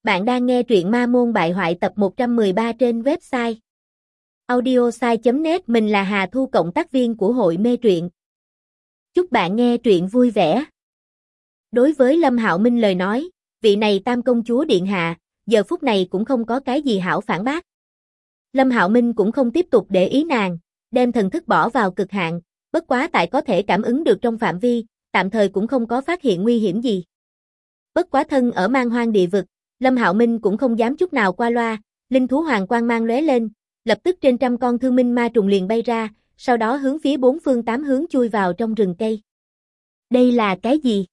Bạn đang nghe truyện Ma Môn Bại Hoại tập 113 trên website audiosai.net. Mình là Hà Thu, cộng tác viên của hội mê truyện. Chúc bạn nghe truyện vui vẻ. Đối với Lâm Hạo Minh lời nói, vị này Tam công chúa điện hạ, giờ phút này cũng không có cái gì hảo phản bác. Lâm Hạo Minh cũng không tiếp tục để ý nàng, đem thần thức bỏ vào cực hạn, bất quá tại có thể cảm ứng được trong phạm vi, tạm thời cũng không có phát hiện nguy hiểm gì. Bất quá thân ở man hoang địa vực, Lâm Hạo Minh cũng không dám chút nào qua loa, linh thú hoàng quang mang lóe lên, lập tức trên trăm con thương minh ma trùng liền bay ra, sau đó hướng phía bốn phương tám hướng chui vào trong rừng cây. Đây là cái gì?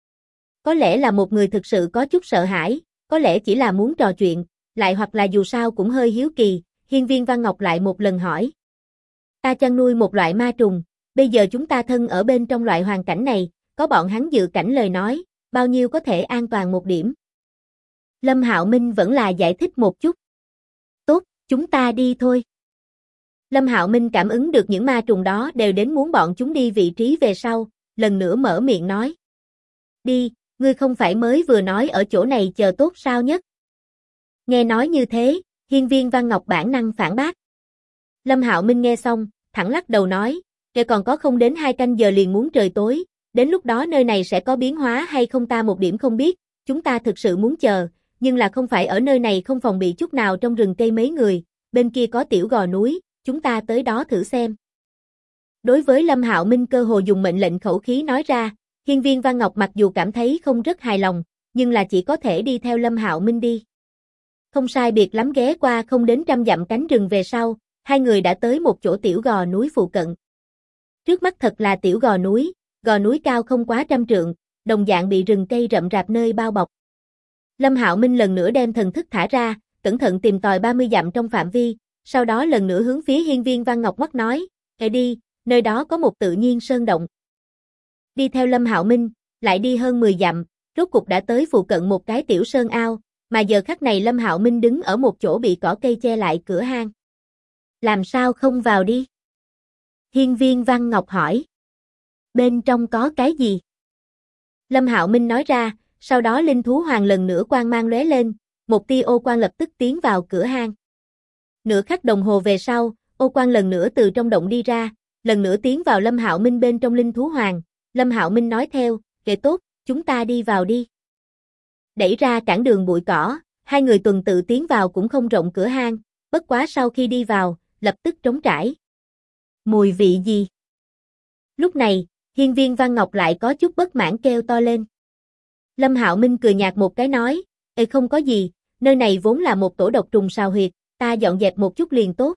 Có lẽ là một người thực sự có chút sợ hãi, có lẽ chỉ là muốn trò chuyện, lại hoặc là dù sao cũng hơi hiếu kỳ, Hiên Viên Văn Ngọc lại một lần hỏi. Ta chăn nuôi một loại ma trùng, bây giờ chúng ta thân ở bên trong loại hoàn cảnh này, có bọn hắn dự cảnh lời nói, bao nhiêu có thể an toàn một điểm. Lâm Hạo Minh vẫn là giải thích một chút. Tốt, chúng ta đi thôi. Lâm Hạo Minh cảm ứng được những ma trùng đó đều đến muốn bọn chúng đi vị trí về sau, lần nữa mở miệng nói. Đi, ngươi không phải mới vừa nói ở chỗ này chờ tốt sao nhất? Nghe nói như thế, Hiên Viên Văn Ngọc bản năng phản bác. Lâm Hạo Minh nghe xong, thẳng lắc đầu nói, kể còn có không đến 2 canh giờ liền muốn trời tối, đến lúc đó nơi này sẽ có biến hóa hay không ta một điểm không biết, chúng ta thực sự muốn chờ, nhưng là không phải ở nơi này không phòng bị chút nào trong rừng cây mấy người, bên kia có tiểu gò núi, chúng ta tới đó thử xem. Đối với Lâm Hạo Minh cơ hồ dùng mệnh lệnh khẩu khí nói ra, Hiên Viên Văn Ngọc mặc dù cảm thấy không rất hài lòng, nhưng là chỉ có thể đi theo Lâm Hạo Minh đi. Không sai biệt lắm ghé qua không đến 100 dặm cánh rừng về sau, hai người đã tới một chỗ tiểu gò núi phụ cận. Trước mắt thật là tiểu gò núi cao không quá 100 trượng, đồng dạng bị rừng cây rậm rạp nơi bao bọc. Lâm Hạo Minh lần nữa đem thần thức thả ra, cẩn thận tìm tòi 30 dặm trong phạm vi, sau đó lần nữa hướng phía Hiên Viên Văn Ngọc ngoắc nói, đi, nơi đó có một tự nhiên sơn động. Đi theo Lâm Hạo Minh, lại đi hơn 10 dặm, rốt cục đã tới phụ cận một cái tiểu sơn ao, mà giờ khắc này Lâm Hạo Minh đứng ở một chỗ bị cỏ cây che lại cửa hang. Làm sao không vào đi? Hiên Viên Văn Ngọc hỏi. Bên trong có cái gì? Lâm Hạo Minh nói ra, sau đó linh thú hoàng lần nữa quang mang lóe lên, một tia ô quang lập tức tiến vào cửa hang. Nửa khắc đồng hồ về sau, ô quang lần nữa từ trong động đi ra, lần nữa tiến vào Lâm Hạo Minh bên trong linh thú hoàng. Lâm Hạo Minh nói theo, kệ tốt, chúng ta đi vào đi. Đẩy ra cản đường bụi cỏ, hai người tuần tự tiến vào cũng không rộng cửa hang, bất quá sau khi đi vào, lập tức trống trải. Mùi vị gì? Lúc này, Hiên Viên Văn Ngọc lại có chút bất mãn kêu to lên. Lâm Hạo Minh cười nhạt một cái nói, không có gì, nơi này vốn là một tổ độc trùng sào huyệt, ta dọn dẹp một chút liền tốt.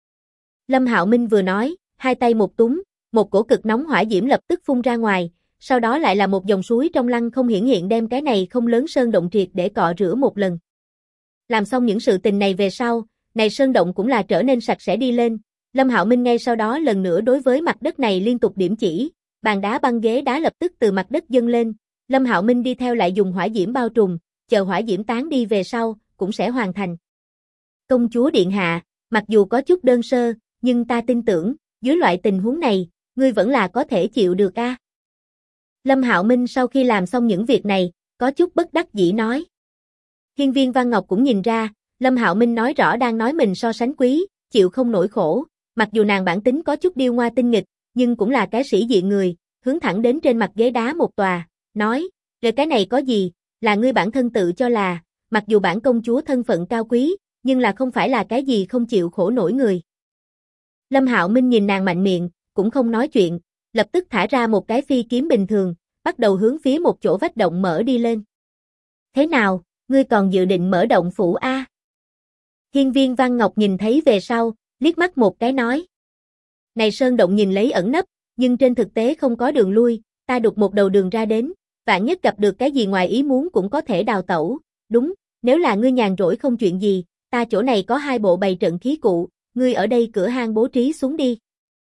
Lâm Hạo Minh vừa nói, hai tay một túm, một cổ cực nóng hỏa diễm lập tức phun ra ngoài, sau đó lại là một dòng suối trong lăng không hiển hiện đem cái này không lớn sơn động triệt để cọ rửa một lần. Làm xong những sự tình này về sau, này sơn động cũng là trở nên sạch sẽ đi lên. Lâm Hạo Minh ngay sau đó lần nữa đối với mặt đất này liên tục điểm chỉ, bàn đá băng ghế đá lập tức từ mặt đất dâng lên. Lâm Hạo Minh đi theo lại dùng hỏa diễm bao trùm, chờ hỏa diễm tán đi về sau, cũng sẽ hoàn thành. Công chúa điện hạ, mặc dù có chút đơn sơ, nhưng ta tin tưởng, dưới loại tình huống này, ngươi vẫn là có thể chịu được a. Lâm Hạo Minh sau khi làm xong những việc này, có chút bất đắc dĩ nói. Hiên Viên Văn Ngọc cũng nhìn ra, Lâm Hạo Minh nói rõ đang nói mình so sánh quý, chịu không nổi khổ, mặc dù nàng bản tính có chút điêu ngoa tinh nghịch, nhưng cũng là cái sĩ diện người, hướng thẳng đến trên mặt ghế đá một tòa, nói, rồi cái này có gì, là ngươi bản thân tự cho là, mặc dù bản công chúa thân phận cao quý, nhưng là không phải là cái gì không chịu khổ nổi người. Lâm Hạo Minh nhìn nàng mạnh miệng, cũng không nói chuyện, lập tức thả ra một cái phi kiếm bình thường, bắt đầu hướng phía một chỗ vách động mở đi lên. Thế nào, ngươi còn dự định mở động phủ a? Hiên Viên Văn Ngọc nhìn thấy về sau, liếc mắt một cái nói. Này sơn động nhìn lấy ẩn nấp, nhưng trên thực tế không có đường lui, ta đục một đầu đường ra đến, vạn nhất gặp được cái gì ngoài ý muốn cũng có thể đào tẩu, đúng, nếu là ngươi nhàn rỗi không chuyện gì, ta chỗ này có 2 bộ bày trận khí cụ, ngươi ở đây cửa hang bố trí xuống đi.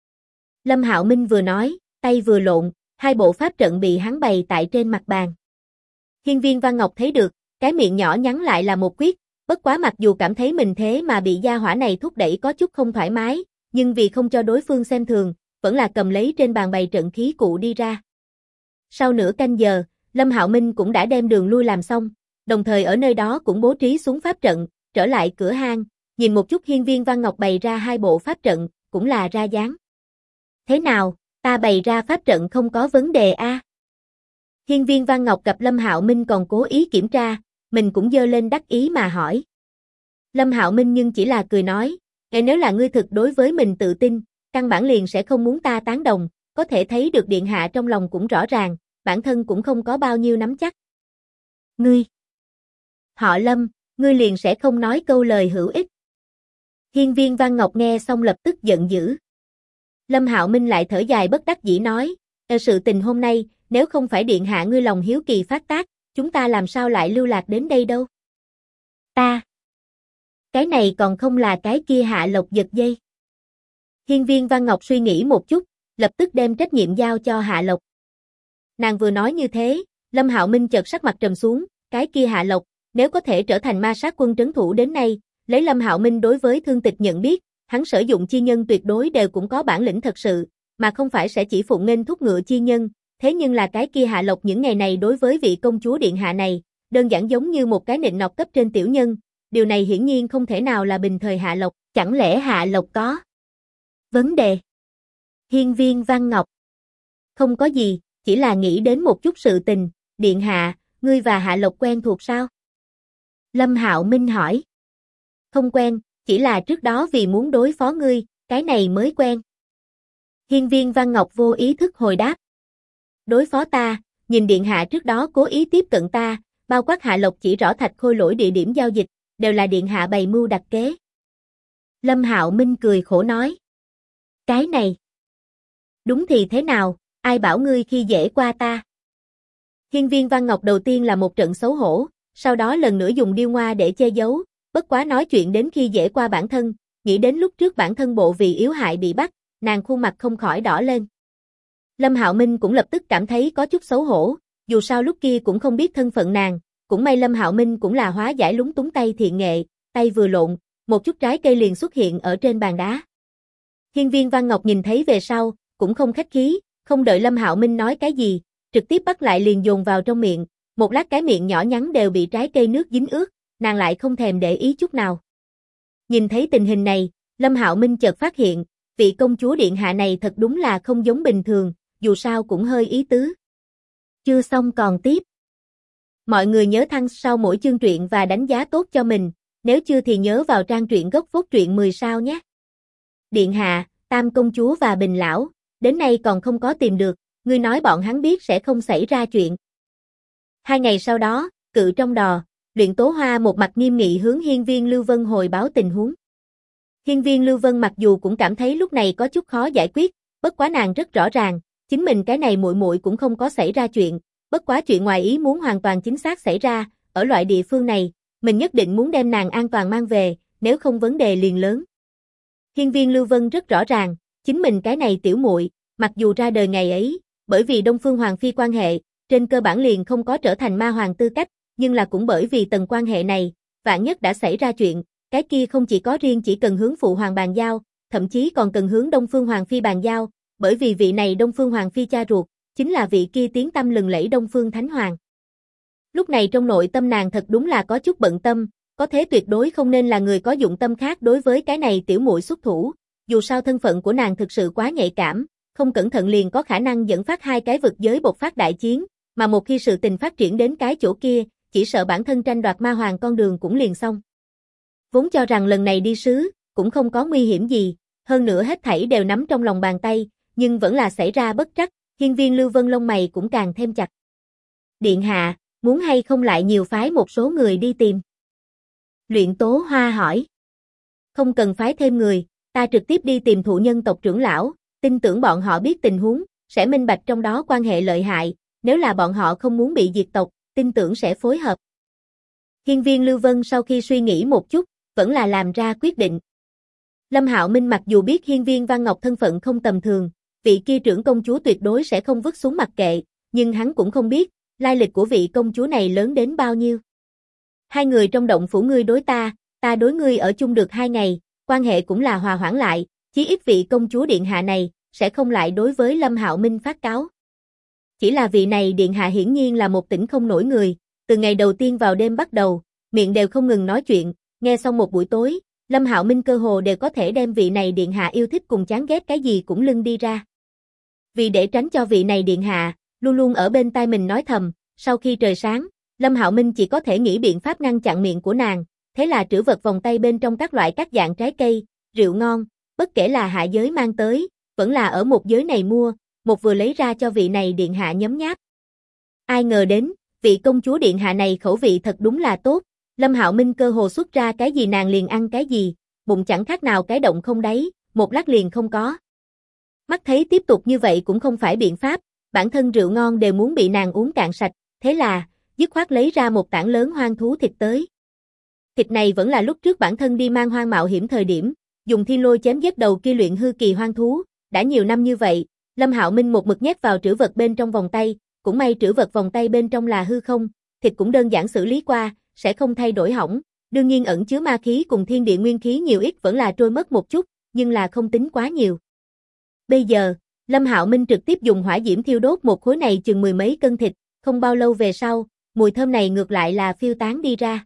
Lâm Hạo Minh vừa nói, tay vừa lộn, 2 bộ pháp trận bị hắn bày tại trên mặt bàn. Hiên Viên Văn Ngọc thấy được, cái miệng nhỏ nhắn lại là một quyết, bất quá mặc dù cảm thấy mình thế mà bị gia hỏa này thúc đẩy có chút không thoải mái, nhưng vì không cho đối phương xem thường, vẫn là cầm lấy trên bàn bày trận khí cụ đi ra. Sau nửa canh giờ, Lâm Hạo Minh cũng đã đem đường lui làm xong, đồng thời ở nơi đó cũng bố trí xuống pháp trận, trở lại cửa hang, nhìn một chút Hiên Viên Văn Ngọc bày ra 2 bộ pháp trận, cũng là ra dáng. Thế nào, ta bày ra pháp trận không có vấn đề a? Hiên Viên Văn Ngọc gặp Lâm Hạo Minh còn cố ý kiểm tra, mình cũng giơ lên đắc ý mà hỏi. Lâm Hạo Minh nhưng chỉ là cười nói, nếu là ngươi thực đối với mình tự tin, căn bản liền sẽ không muốn ta tán đồng, có thể thấy được điện hạ trong lòng cũng rõ ràng, bản thân cũng không có bao nhiêu nắm chắc. Ngươi, họ Lâm, ngươi liền sẽ không nói câu lời hữu ích. Hiên Viên Văn Ngọc nghe xong lập tức giận dữ. Lâm Hạo Minh lại thở dài bất đắc dĩ nói, sự tình hôm nay, nếu không phải điện hạ ngươi lòng hiếu kỳ phát tác, chúng ta làm sao lại lưu lạc đến đây đâu. Ta, cái này còn không là cái kia Hạ Lộc giật dây. Hiên Viên Văn Ngọc suy nghĩ một chút, lập tức đem trách nhiệm giao cho Hạ Lộc. Nàng vừa nói như thế, Lâm Hạo Minh chợt sắc mặt trầm xuống, cái kia Hạ Lộc, nếu có thể trở thành ma sát quân trấn thủ đến nay, lấy Lâm Hạo Minh đối với thương tịch nhận biết, hắn sử dụng chi nhân tuyệt đối đều cũng có bản lĩnh thật sự, mà không phải sẽ chỉ phụng nghênh thúc ngựa chi nhân, thế nhưng là cái kia Hạ Lộc những ngày này đối với vị công chúa điện hạ này, đơn giản giống như một cái nịnh nọt cấp trên tiểu nhân, điều này hiển nhiên không thể nào là bình thời Hạ Lộc, chẳng lẽ Hạ Lộc có vấn đề? Hiên Viên Văn Ngọc, không có gì, chỉ là nghĩ đến một chút sự tình, điện hạ, ngươi và Hạ Lộc quen thuộc sao? Lâm Hạo Minh hỏi. Không quen, chỉ là trước đó vì muốn đối phó ngươi, cái này mới quen. Hiên Viên Văn Ngọc vô ý thức hồi đáp. Đối phó ta, nhìn điện hạ trước đó cố ý tiếp cận ta, bao quát Hạ Lộc chỉ rõ Thạch Khôi Lỗi địa điểm giao dịch, đều là điện hạ bày mưu đặt kế. Lâm Hạo Minh cười khổ nói. Cái này, đúng thì thế nào, ai bảo ngươi khi dễ qua ta? Hiên Viên Văn Ngọc đầu tiên là một trận xấu hổ, sau đó lần nữa dùng điêu ngoa để che giấu, bất quá nói chuyện đến khi dễ qua bản thân, nghĩ đến lúc trước bản thân bộ vì yếu hại bị bắt, nàng khuôn mặt không khỏi đỏ lên. Lâm Hạo Minh cũng lập tức cảm thấy có chút xấu hổ, dù sao lúc kia cũng không biết thân phận nàng, cũng may Lâm Hạo Minh cũng là hóa giải lúng túng tay thiện nghệ, tay vừa lộn, một chút trái cây liền xuất hiện ở trên bàn đá. Hiên Viên Văn Ngọc nhìn thấy về sau, cũng không khách khí, không đợi Lâm Hạo Minh nói cái gì, trực tiếp bắt lại liền dồn vào trong miệng, một lát cái miệng nhỏ nhắn đều bị trái cây nước dính ướt, nàng lại không thèm để ý chút nào. Nhìn thấy tình hình này, Lâm Hạo Minh chợt phát hiện, vị công chúa điện hạ này thật đúng là không giống bình thường, dù sao cũng hơi ý tứ. Chưa xong còn tiếp. Mọi người nhớ thăng sau mỗi chương truyện và đánh giá tốt cho mình, nếu chưa thì nhớ vào trang truyện gốc phốt truyện 10 sao nhé. Điện hạ, Tam công chúa và Bình lão, đến nay còn không có tìm được, ngươi nói bọn hắn biết sẽ không xảy ra chuyện. 2 ngày sau đó, Cự trong đò, Luyện Tố Hoa một mặt nghiêm nghị hướng Hiên Viên Lưu Vân hồi báo tình huống. Hiên Viên Lưu Vân mặc dù cũng cảm thấy lúc này có chút khó giải quyết, bất quá nàng rất rõ ràng, chính mình cái này muội muội cũng không có xảy ra chuyện, bất quá chuyện ngoài ý muốn hoàn toàn chính xác xảy ra, ở loại địa phương này, mình nhất định muốn đem nàng an toàn mang về, nếu không vấn đề liền lớn. Hiên Viên Lưu Vân rất rõ ràng, chính mình cái này tiểu muội, mặc dù ra đời ngày ấy, bởi vì Đông Phương Hoàng phi quan hệ, trên cơ bản liền không có trở thành ma hoàng tư cách, nhưng là cũng bởi vì tầng quan hệ này, vạn nhất đã xảy ra chuyện, cái kia không chỉ có riêng chỉ cần hướng phụ hoàng bàn giao, thậm chí còn cần hướng Đông Phương Hoàng phi bàn giao, bởi vì vị này Đông Phương Hoàng phi cha ruột, chính là vị kia tiếng tăm lừng lẫy Đông Phương Thánh Hoàng. Lúc này trong nội tâm nàng thật đúng là có chút bận tâm, có thế tuyệt đối không nên là người có dụng tâm khác đối với cái này tiểu muội xuất thủ, dù sao thân phận của nàng thực sự quá nhạy cảm, không cẩn thận liền có khả năng dẫn phát 2 cái vực giới bộc phát đại chiến, mà một khi sự tình phát triển đến cái chỗ kia, chỉ sợ bản thân tranh đoạt ma hoàng con đường cũng liền xong. Vốn cho rằng lần này đi sứ, cũng không có nguy hiểm gì, hơn nữa hết thảy đều nắm trong lòng bàn tay, nhưng vẫn là xảy ra bất trắc, Hiên Viên Lưu Vân lông mày cũng càng thêm chặt. Điện hạ, muốn hay không lại nhiều phái một số người đi tìm? Luyện Tố Hoa hỏi. Không cần phái thêm người, ta trực tiếp đi tìm thụ nhân tộc trưởng lão, tin tưởng bọn họ biết tình huống, sẽ minh bạch trong đó quan hệ lợi hại, nếu là bọn họ không muốn bị diệt tộc, tin tưởng sẽ phối hợp. Hiên Viên Lưu Vân sau khi suy nghĩ một chút, vẫn là làm ra quyết định. Lâm Hạo Minh mặc dù biết Hiên Viên Văn Ngọc thân phận không tầm thường, vị kia trưởng công chúa tuyệt đối sẽ không vứt xuống mặc kệ, nhưng hắn cũng không biết, lai lịch của vị công chúa này lớn đến bao nhiêu. 2 người trong động phủ ngươi đối ta đối ngươi ở chung được 2 ngày, quan hệ cũng là hòa hoãn lại, chí ít vị công chúa điện hạ này, sẽ không lại đối với Lâm Hạo Minh phát cáo. Chỉ là vị này điện hạ hiển nhiên là một tỉnh không nổi người, từ ngày đầu tiên vào đêm bắt đầu, miệng đều không ngừng nói chuyện, nghe xong một buổi tối, Lâm Hạo Minh cơ hồ đều có thể đem vị này điện hạ yêu thích cùng chán ghét cái gì cũng lưng đi ra. Vì để tránh cho vị này điện hạ luôn luôn ở bên tai mình nói thầm, sau khi trời sáng, Lâm Hạo Minh chỉ có thể nghĩ biện pháp ngăn chặn miệng của nàng, thế là trữ vật vòng tay bên trong các dạng trái cây, rượu ngon, bất kể là hạ giới mang tới, vẫn là ở một giới này mua, một vừa lấy ra cho vị này điện hạ nhấm nháp. Ai ngờ đến, vị công chúa điện hạ này khẩu vị thật đúng là tốt, Lâm Hạo Minh cơ hồ xuất ra cái gì nàng liền ăn cái gì, bụng chẳng khác nào cái động không đáy, một lát liền không có. Mắt thấy tiếp tục như vậy cũng không phải biện pháp, bản thân rượu ngon đều muốn bị nàng uống cạn sạch, thế là, dứt khoát lấy ra một tảng lớn hoang thú thịt tới. Thịt này vẫn là lúc trước bản thân đi mang hoang mạo hiểm thời điểm, dùng thiên lôi chém giết đầu kia luyện hư kỳ hoang thú, đã nhiều năm như vậy, Lâm Hạo Minh một mực nhét vào trữ vật bên trong vòng tay, cũng may trữ vật vòng tay bên trong là hư không, thịt cũng đơn giản xử lý qua, sẽ không thay đổi hỏng, đương nhiên ẩn chứa ma khí cùng thiên địa nguyên khí nhiều ít vẫn là trôi mất một chút, nhưng là không tính quá nhiều. Bây giờ, Lâm Hạo Minh trực tiếp dùng hỏa diễm thiêu đốt một khối này chừng mười mấy cân thịt, không bao lâu về sau, mùi thơm này ngược lại là phiêu tán đi ra.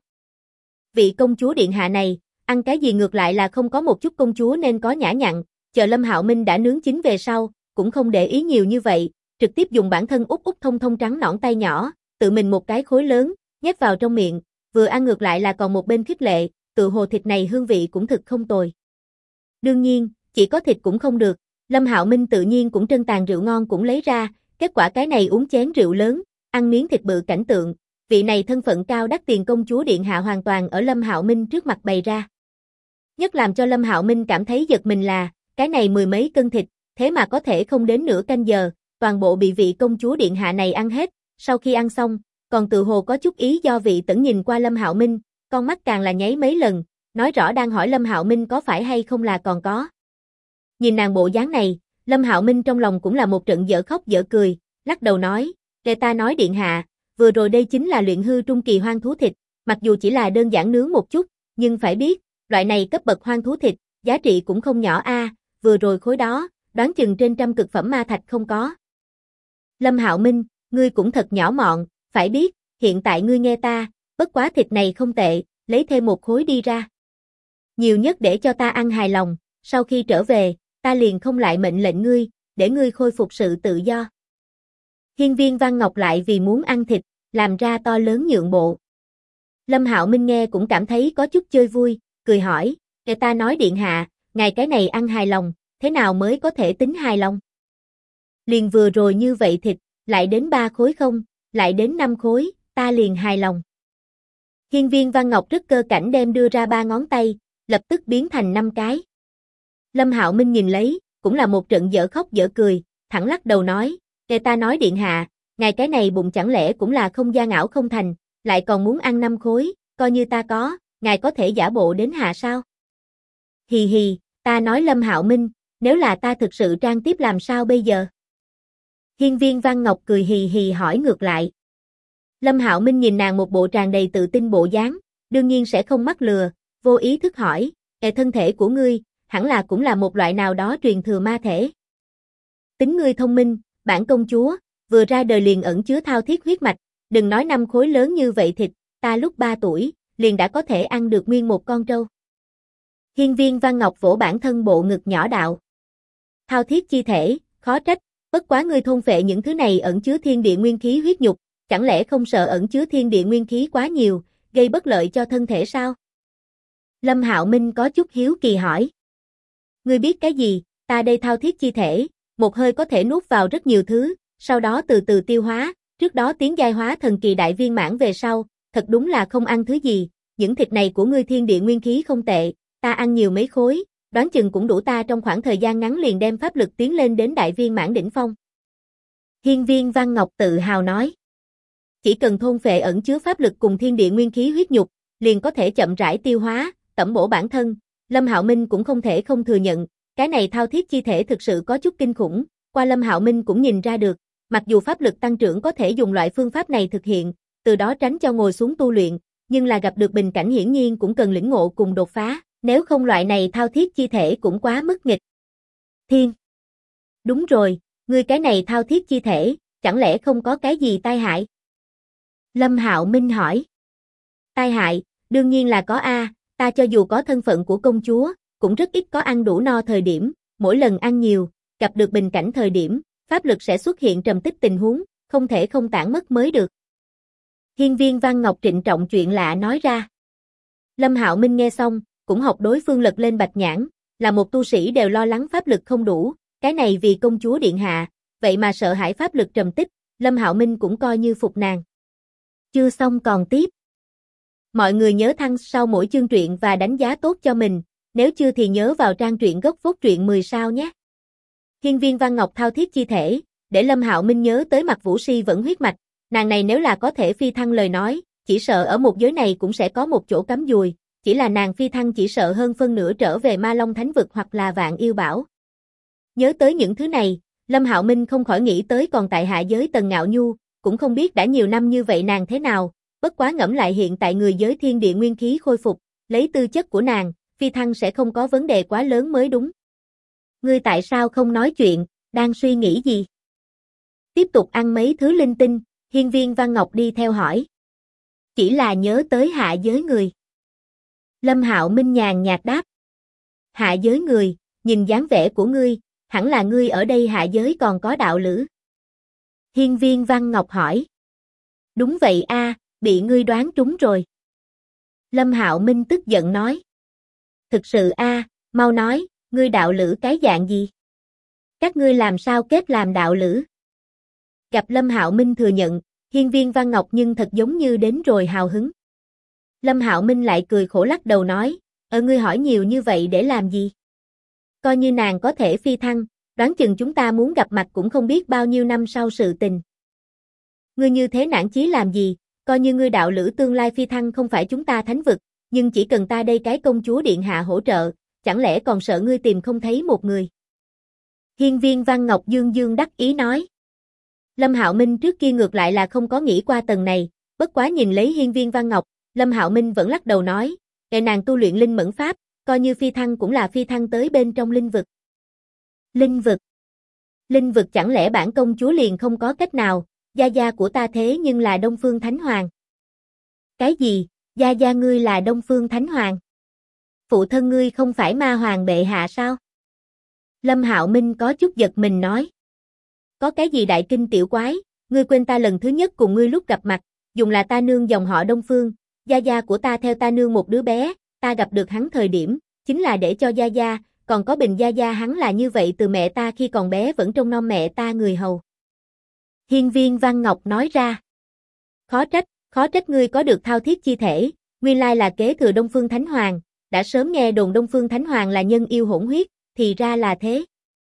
Vị công chúa điện hạ này, ăn cái gì ngược lại là không có một chút công chúa nên có nhã nhặn, chờ Lâm Hạo Minh đã nướng chín về sau, cũng không để ý nhiều như vậy, trực tiếp dùng bản thân út thông thông trắng nõn tay nhỏ, tự mình một cái khối lớn, nhét vào trong miệng, vừa ăn ngược lại là còn một bên khích lệ, tự hồ thịt này hương vị cũng thực không tồi. Đương nhiên, chỉ có thịt cũng không được, Lâm Hạo Minh tự nhiên cũng trân tàn rượu ngon cũng lấy ra, kết quả cái này uống chén rượu lớn, ăn miếng thịt bự cảnh tượng, vị này thân phận cao đắt tiền công chúa điện hạ hoàn toàn ở Lâm Hạo Minh trước mặt bày ra. Nhất làm cho Lâm Hạo Minh cảm thấy giật mình là, cái này mười mấy cân thịt, thế mà có thể không đến nửa canh giờ, toàn bộ bị vị công chúa điện hạ này ăn hết, sau khi ăn xong, còn tự hồ có chút ý do vị tẩn nhìn qua Lâm Hạo Minh, con mắt càng là nháy mấy lần, nói rõ đang hỏi Lâm Hạo Minh có phải hay không là còn có. Nhìn nàng bộ dáng này, Lâm Hạo Minh trong lòng cũng là một trận dở khóc dở cười, lắc đầu nói, để ta nói điện hạ, vừa rồi đây chính là luyện hư trung kỳ hoang thú thịt, mặc dù chỉ là đơn giản nướng một chút, nhưng phải biết, loại này cấp bậc hoang thú thịt, giá trị cũng không nhỏ a, vừa rồi khối đó, đoán chừng trên trăm cực phẩm ma thạch không có. Lâm Hạo Minh, ngươi cũng thật nhỏ mọn, phải biết, hiện tại ngươi nghe ta, bất quá thịt này không tệ, lấy thêm một khối đi ra. Nhiều nhất để cho ta ăn hài lòng, sau khi trở về, ta liền không lại mệnh lệnh ngươi, để ngươi khôi phục sự tự do. Hiên Viên Văn Ngọc lại vì muốn ăn thịt, làm ra to lớn nhượng bộ. Lâm Hạo Minh nghe cũng cảm thấy có chút chơi vui, cười hỏi, để ta nói điện hạ, ngài cái này ăn hài lòng, thế nào mới có thể tính hài lòng? Liền vừa rồi như vậy thịt, lại đến 3 khối không, lại đến 5 khối, ta liền hài lòng. Hiên Viên Văn Ngọc rất cơ cảnh đem đưa ra 3 ngón tay, lập tức biến thành 5 cái. Lâm Hạo Minh nhìn lấy, cũng là một trận dở khóc dở cười, thẳng lắc đầu nói, để ta nói điện hạ, ngài cái này bụng chẳng lẽ cũng là không gian ảo không thành, lại còn muốn ăn 5 khối, coi như ta có, ngài có thể giả bộ đến hạ sao? Hì hì, ta nói Lâm Hạo Minh, nếu là ta thực sự trang tiếp làm sao bây giờ? Hiên Viên Văn Ngọc cười hì hì hỏi ngược lại. Lâm Hạo Minh nhìn nàng một bộ tràn đầy tự tin bộ dáng, đương nhiên sẽ không mắc lừa, vô ý thức hỏi, thân thể của ngươi, hẳn là cũng là một loại nào đó truyền thừa ma thể. Tính ngươi thông minh, bản công chúa, vừa ra đời liền ẩn chứa thao thiết huyết mạch, đừng nói 5 khối lớn như vậy thịt, ta lúc 3 tuổi, liền đã có thể ăn được nguyên một con trâu. Hiên Viên Văn Ngọc vỗ bản thân bộ ngực nhỏ đạo. Thao thiết chi thể, khó trách, bất quá ngươi thôn phệ những thứ này ẩn chứa thiên địa nguyên khí huyết nhục, chẳng lẽ không sợ ẩn chứa thiên địa nguyên khí quá nhiều, gây bất lợi cho thân thể sao? Lâm Hạo Minh có chút hiếu kỳ hỏi. Ngươi biết cái gì, ta đây thao thiết chi thể, một hơi có thể nuốt vào rất nhiều thứ, sau đó từ từ tiêu hóa, trước đó tiến giai hóa thần kỳ đại viên mãn về sau, thật đúng là không ăn thứ gì, những thịt này của ngươi thiên địa nguyên khí không tệ, ta ăn nhiều mấy khối, đoán chừng cũng đủ ta trong khoảng thời gian ngắn liền đem pháp lực tiến lên đến đại viên mãn đỉnh phong. Hiên Viên Văn Ngọc tự hào nói. Chỉ cần thôn phệ ẩn chứa pháp lực cùng thiên địa nguyên khí huyết nhục, liền có thể chậm rãi tiêu hóa, tẩm bổ bản thân, Lâm Hạo Minh cũng không thể không thừa nhận, cái này thao thiết chi thể thực sự có chút kinh khủng, qua Lâm Hạo Minh cũng nhìn ra được, mặc dù pháp lực tăng trưởng có thể dùng loại phương pháp này thực hiện, từ đó tránh cho ngồi xuống tu luyện, nhưng là gặp được bình cảnh hiển nhiên cũng cần lĩnh ngộ cùng đột phá, nếu không loại này thao thiết chi thể cũng quá mức nghịch. Thiên! Đúng rồi, ngươi cái này thao thiết chi thể, chẳng lẽ không có cái gì tai hại? Lâm Hạo Minh hỏi. Tai hại, đương nhiên là có a, ta cho dù có thân phận của công chúa, cũng rất ít có ăn đủ no thời điểm, mỗi lần ăn nhiều, gặp được bình cảnh thời điểm, pháp lực sẽ xuất hiện trầm tích tình huống, không thể không tản mất mới được. Hiên Viên Văn Ngọc trịnh trọng chuyện lạ nói ra. Lâm Hạo Minh nghe xong, cũng học đối phương lật lên bạch nhãn, là một tu sĩ đều lo lắng pháp lực không đủ, cái này vì công chúa điện hạ, vậy mà sợ hãi pháp lực trầm tích, Lâm Hạo Minh cũng coi như phục nàng. Chưa xong còn tiếp. Mọi người nhớ thăng sau mỗi chương truyện và đánh giá tốt cho mình, nếu chưa thì nhớ vào trang truyện gốc phốt truyện 10 sao nhé. Hiên Viên Văn Ngọc thao thiết chi thể, để Lâm Hạo Minh nhớ tới mặt Vũ Si vẫn huyết mạch, nàng này nếu là có thể phi thăng lời nói, chỉ sợ ở một giới này cũng sẽ có một chỗ cắm dùi, chỉ là nàng phi thăng chỉ sợ hơn phân nửa trở về Ma Long Thánh Vực hoặc là Vạn Yêu Bảo. Nhớ tới những thứ này, Lâm Hạo Minh không khỏi nghĩ tới còn tại hạ giới Tần Ngạo Nhu, cũng không biết đã nhiều năm như vậy nàng thế nào, bất quá ngẫm lại hiện tại người giới thiên địa nguyên khí khôi phục, lấy tư chất của nàng, phi thăng sẽ không có vấn đề quá lớn mới đúng. Ngươi tại sao không nói chuyện, đang suy nghĩ gì? Tiếp tục ăn mấy thứ linh tinh, Hiên Viên Văn Ngọc đi theo hỏi. Chỉ là nhớ tới hạ giới người. Lâm Hạo Minh nhàn nhạt đáp. Hạ giới người, nhìn dáng vẻ của ngươi, hẳn là ngươi ở đây hạ giới còn có đạo lữ. Hiên Viên Văn Ngọc hỏi. Đúng vậy a, bị ngươi đoán trúng rồi. Lâm Hạo Minh tức giận nói. Thực sự a, mau nói, ngươi đạo lữ cái dạng gì? Các ngươi làm sao kết làm đạo lữ? Gặp Lâm Hạo Minh thừa nhận, Hiên Viên Văn Ngọc nhưng thật giống như đến rồi hào hứng. Lâm Hạo Minh lại cười khổ lắc đầu nói, ngươi hỏi nhiều như vậy để làm gì? Coi như nàng có thể phi thăng, đoán chừng chúng ta muốn gặp mặt cũng không biết bao nhiêu năm sau sự tình. Ngươi như thế nản chí làm gì, coi như ngươi đạo lữ tương lai phi thăng không phải chúng ta thánh vực, nhưng chỉ cần ta đây cái công chúa điện hạ hỗ trợ, chẳng lẽ còn sợ ngươi tìm không thấy một người? Hiên Viên Văn Ngọc dương dương đắc ý nói. Lâm Hạo Minh trước kia ngược lại là không có nghĩ qua tầng này, bất quá nhìn lấy Hiên Viên Văn Ngọc, Lâm Hạo Minh vẫn lắc đầu nói, để nàng tu luyện linh mẫn pháp, coi như phi thăng cũng là phi thăng tới bên trong linh vực. Linh vực? Linh vực chẳng lẽ bản công chúa liền không có cách nào, gia gia của ta thế nhưng là Đông Phương Thánh Hoàng. Cái gì, gia gia ngươi là Đông Phương Thánh Hoàng? Phụ thân ngươi không phải Ma Hoàng bệ hạ sao? Lâm Hạo Minh có chút giật mình nói. Có cái gì đại kinh tiểu quái, ngươi quên ta lần thứ nhất cùng ngươi lúc gặp mặt, dùng là ta nương dòng họ Đông Phương, gia gia của ta theo ta nương một đứa bé, ta gặp được hắn thời điểm, chính là để cho gia gia, còn có Bình gia gia hắn là như vậy từ mẹ ta khi còn bé vẫn trông nom mẹ ta người hầu. Hiên Viên Văn Ngọc nói ra. Khó trách ngươi có được thao thiết chi thể, nguyên lai là kế thừa Đông Phương Thánh Hoàng, đã sớm nghe đồn Đông Phương Thánh Hoàng là nhân yêu hỗn huyết, thì ra là thế.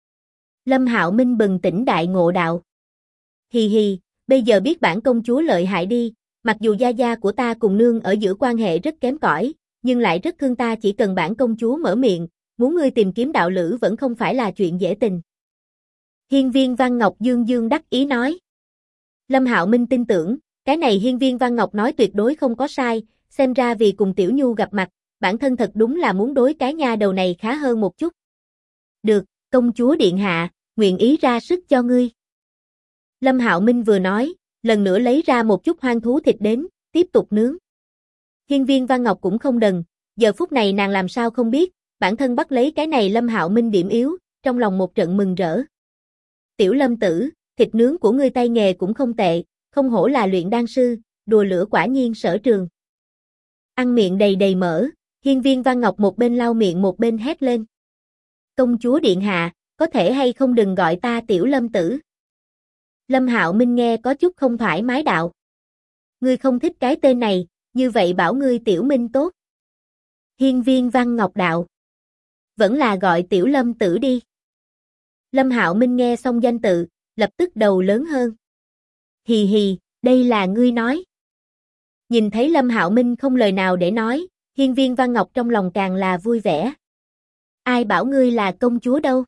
Lâm Hạo Minh bừng tỉnh đại ngộ đạo. Hì hì, bây giờ biết bản công chúa lợi hại đi, mặc dù gia gia của ta cùng nương ở giữa quan hệ rất kém cỏi, nhưng lại rất thương ta, chỉ cần bản công chúa mở miệng, muốn ngươi tìm kiếm đạo lữ vẫn không phải là chuyện dễ tình. Hiên Viên Văn Ngọc dương dương đắc ý nói. Lâm Hạo Minh tin tưởng, cái này Hiên Viên Văn Ngọc nói tuyệt đối không có sai, xem ra vì cùng Tiểu Nhu gặp mặt, bản thân thật đúng là muốn đối cái nha đầu này khá hơn một chút. Được, công chúa điện hạ, nguyện ý ra sức cho ngươi. Lâm Hạo Minh vừa nói, lần nữa lấy ra một chút hoang thú thịt đến, tiếp tục nướng. Hiên Viên Văn Ngọc cũng không đần, giờ phút này nàng làm sao không biết, bản thân bắt lấy cái này Lâm Hạo Minh điểm yếu, trong lòng một trận mừng rỡ. Tiểu Lâm tử, thịt nướng của ngươi tay nghề cũng không tệ, không hổ là luyện đan sư, đùa lửa quả nhiên sở trường. Ăn miệng đầy đầy mỡ, Hiên Viên Văn Ngọc một bên lau miệng một bên hét lên. Công chúa điện hạ, có thể hay không đừng gọi ta Tiểu Lâm tử. Lâm Hạo Minh nghe có chút không thoải mái đạo. Ngươi không thích cái tên này, như vậy bảo ngươi Tiểu Minh tốt. Hiên Viên Văn Ngọc đạo. Vẫn là gọi Tiểu Lâm tử đi. Lâm Hạo Minh nghe xong danh tự, lập tức đầu lớn hơn. Hì hì, đây là ngươi nói. Nhìn thấy Lâm Hạo Minh không lời nào để nói, Hiên Viên Văn Ngọc trong lòng càng là vui vẻ. Ai bảo ngươi là công chúa đâu?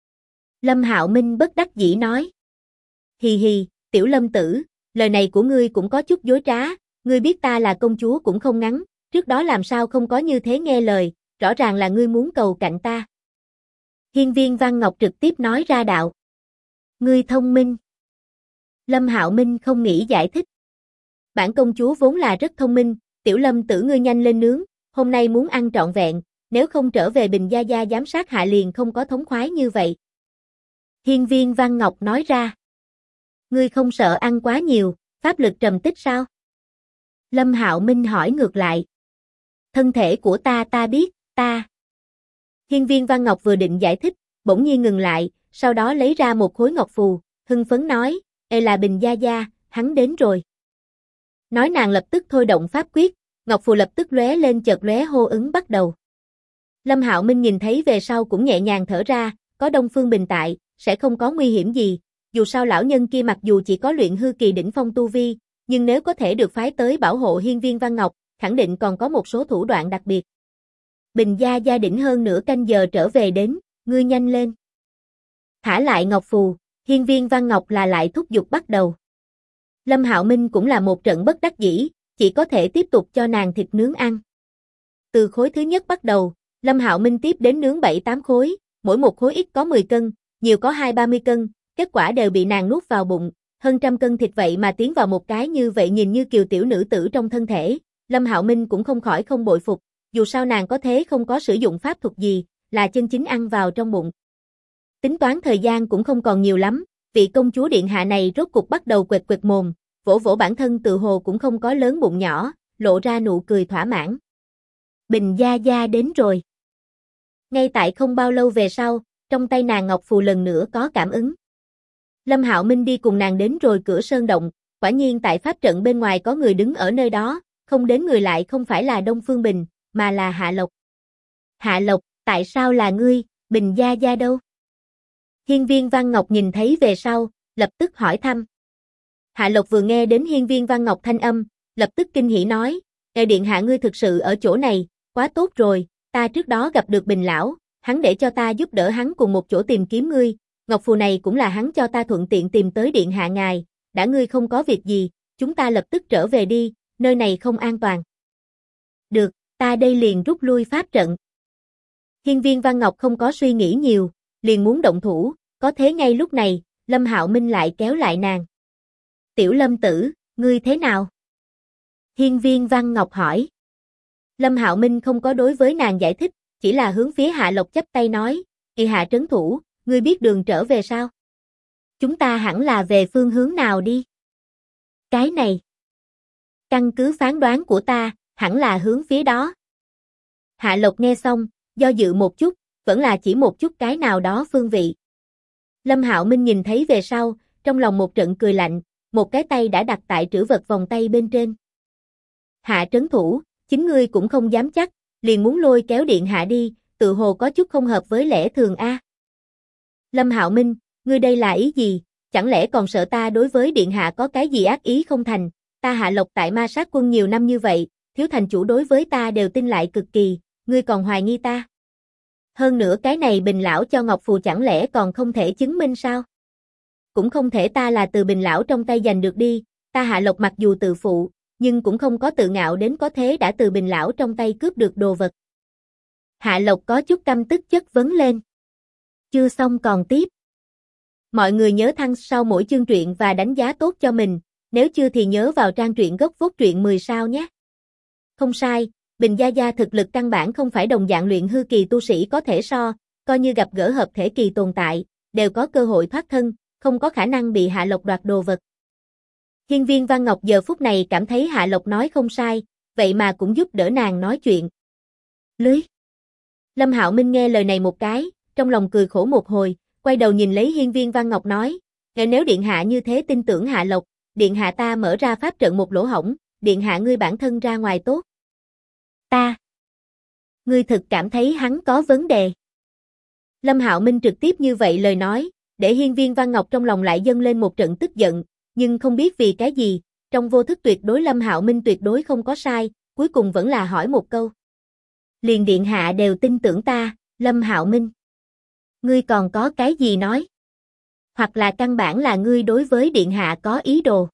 Lâm Hạo Minh bất đắc dĩ nói. Hì hì, Tiểu Lâm tử, lời này của ngươi cũng có chút dối trá, ngươi biết ta là công chúa cũng không ngắn, trước đó làm sao không có như thế nghe lời, rõ ràng là ngươi muốn cầu cạnh ta. Hiên Viên Văn Ngọc trực tiếp nói ra đạo. Ngươi thông minh. Lâm Hạo Minh không nghĩ giải thích. Bản công chúa vốn là rất thông minh, Tiểu Lâm tử ngươi nhanh lên nướng, hôm nay muốn ăn trọn vẹn, nếu không trở về Bình Gia Gia giám sát hạ liền không có thống khoái như vậy. Hiên Viên Văn Ngọc nói ra. Ngươi không sợ ăn quá nhiều, pháp lực trầm tích sao? Lâm Hạo Minh hỏi ngược lại. Thân thể của ta biết, ta. Hiên Viên Văn Ngọc vừa định giải thích, bỗng nhiên ngừng lại, sau đó lấy ra một khối ngọc phù, hưng phấn nói, là Bình Gia Gia, hắn đến rồi. Nói nàng lập tức thôi động pháp quyết, ngọc phù lập tức lóe lên chợt lóe hô ứng bắt đầu. Lâm Hạo Minh nhìn thấy về sau cũng nhẹ nhàng thở ra, có Đông Phương Bình tại, sẽ không có nguy hiểm gì, dù sao lão nhân kia mặc dù chỉ có luyện hư kỳ đỉnh phong tu vi, nhưng nếu có thể được phái tới bảo hộ Hiên Viên Văn Ngọc, khẳng định còn có một số thủ đoạn đặc biệt. Bình Gia Gia đỉnh hơn nửa canh giờ trở về đến, ngươi nhanh lên. Thả lại ngọc phù, Hiên Viên Văn Ngọc là lại thúc giục bắt đầu. Lâm Hạo Minh cũng là một trận bất đắc dĩ, chỉ có thể tiếp tục cho nàng thịt nướng ăn. Từ khối thứ nhất bắt đầu, Lâm Hạo Minh tiếp đến nướng 7-8 khối, mỗi một khối ít có 10 cân, nhiều có 20-30 cân, kết quả đều bị nàng nuốt vào bụng, hơn trăm cân thịt vậy mà tiến vào một cái như vậy nhìn như kiều tiểu nữ tử trong thân thể, Lâm Hạo Minh cũng không khỏi không bội phục, dù sao nàng có thế không có sử dụng pháp thuật gì, là chân chính ăn vào trong bụng. Tính toán thời gian cũng không còn nhiều lắm, vị công chúa điện hạ này rốt cục bắt đầu quệt quệt mồm, vỗ vỗ bản thân tự hồ cũng không có lớn bụng nhỏ, lộ ra nụ cười thỏa mãn. Bình Gia Gia đến rồi. Ngay tại không bao lâu về sau, trong tay nàng ngọc phù lần nữa có cảm ứng. Lâm Hạo Minh đi cùng nàng đến rồi cửa sơn động, quả nhiên tại pháp trận bên ngoài có người đứng ở nơi đó, không đến người lại không phải là Đông Phương Bình, mà là Hạ Lộc. Hạ Lộc, tại sao là ngươi, Bình Gia Gia đâu? Hiên Viên Văn Ngọc nhìn thấy về sau, lập tức hỏi thăm. Hạ Lộc vừa nghe đến Hiên Viên Văn Ngọc thanh âm, lập tức kinh hỉ nói, điện hạ ngươi thực sự ở chỗ này, quá tốt rồi, ta trước đó gặp được Bình lão, hắn để cho ta giúp đỡ hắn cùng một chỗ tìm kiếm ngươi, ngọc phù này cũng là hắn cho ta thuận tiện tìm tới điện hạ ngài, đã ngươi không có việc gì, chúng ta lập tức trở về đi, nơi này không an toàn. Được, ta đây liền rút lui pháp trận. Hiên Viên Văn Ngọc không có suy nghĩ nhiều, liền muốn động thủ, có thế ngay lúc này, Lâm Hạo Minh lại kéo lại nàng. Tiểu Lâm tử, ngươi thế nào? Hiên Viên Văn Ngọc hỏi. Lâm Hạo Minh không có đối với nàng giải thích, chỉ là hướng phía Hạ Lộc chắp tay nói, hạ trấn thủ, ngươi biết đường trở về sao? Chúng ta hẳn là về phương hướng nào đi? Cái này. Căn cứ phán đoán của ta, hẳn là hướng phía đó. Hạ Lộc nghe xong, do dự một chút, vẫn là chỉ một chút cái nào đó phương vị. Lâm Hạo Minh nhìn thấy về sau, trong lòng một trận cười lạnh, một cái tay đã đặt tại trữ vật vòng tay bên trên. Hạ trấn thủ, chính ngươi cũng không dám chắc, liền muốn lôi kéo điện hạ đi, tự hồ có chút không hợp với lẽ thường a. Lâm Hạo Minh, ngươi đây là ý gì, chẳng lẽ còn sợ ta đối với điện hạ có cái gì ác ý không thành, ta Hạ Lộc tại ma sát quân nhiều năm như vậy, thiếu thành chủ đối với ta đều tin lại cực kỳ, ngươi còn hoài nghi ta. Hơn nữa cái này Bình lão cho ngọc phù chẳng lẽ còn không thể chứng minh sao? Cũng không thể ta là từ Bình lão trong tay giành được đi, ta Hạ Lộc mặc dù tự phụ, nhưng cũng không có tự ngạo đến có thế đã từ Bình lão trong tay cướp được đồ vật. Hạ Lộc có chút căm tức chất vấn lên. Chưa xong còn tiếp. Mọi người nhớ thăng sau mỗi chương truyện và đánh giá tốt cho mình, nếu chưa thì nhớ vào trang truyện gốc Vốt Truyện 10 sao nhé. Không sai, Bình Gia Gia thực lực căn bản không phải đồng dạng luyện hư kỳ tu sĩ có thể so, coi như gặp gỡ hợp thể kỳ tồn tại, đều có cơ hội thoát thân, không có khả năng bị Hạ Lộc đoạt đồ vật. Hiên Viên Văn Ngọc giờ phút này cảm thấy Hạ Lộc nói không sai, vậy mà cũng giúp đỡ nàng nói chuyện. Lưới. Lâm Hạo Minh nghe lời này một cái, trong lòng cười khổ một hồi, quay đầu nhìn lấy Hiên Viên Văn Ngọc nói, nếu điện hạ như thế tin tưởng Hạ Lộc, điện hạ ta mở ra pháp trận một lỗ hổng, điện hạ ngươi bản thân ra ngoài tốt. Ta. Ngươi thực cảm thấy hắn có vấn đề. Lâm Hạo Minh trực tiếp như vậy lời nói, để Hiên Viên Văn Ngọc trong lòng lại dâng lên một trận tức giận, nhưng không biết vì cái gì, trong vô thức tuyệt đối Lâm Hạo Minh tuyệt đối không có sai, cuối cùng vẫn là hỏi một câu. Liền điện hạ đều tin tưởng ta, Lâm Hạo Minh. Ngươi còn có cái gì nói? Hoặc là căn bản là ngươi đối với điện hạ có ý đồ.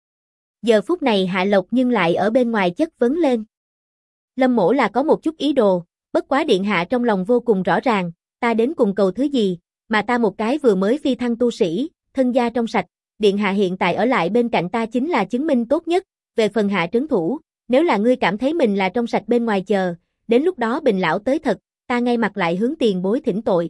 Giờ phút này Hạ Lộc nhưng lại ở bên ngoài chất vấn lên. Lâm mỗ là có một chút ý đồ, bất quá điện hạ trong lòng vô cùng rõ ràng, ta đến cùng cầu thứ gì, mà ta một cái vừa mới phi thăng tu sĩ, thân gia trong sạch, điện hạ hiện tại ở lại bên cạnh ta chính là chứng minh tốt nhất, về phần Hạ trấn thủ, nếu là ngươi cảm thấy mình là trong sạch bên ngoài chờ, đến lúc đó Bình lão tới thật, ta ngay mặt lại hướng tiền bối thỉnh tội.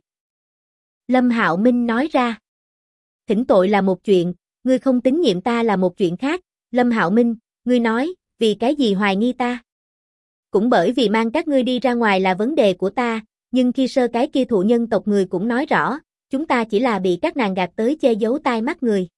Lâm Hạo Minh nói ra. Thỉnh tội là một chuyện, ngươi không tín nhiệm ta là một chuyện khác. Lâm Hạo Minh, ngươi nói, vì cái gì hoài nghi ta? Cũng bởi vì mang các ngươi đi ra ngoài là vấn đề của ta, nhưng khi sơ cái kia thụ nhân tộc người cũng nói rõ, chúng ta chỉ là bị các nàng gạt tới che giấu tai mắt người.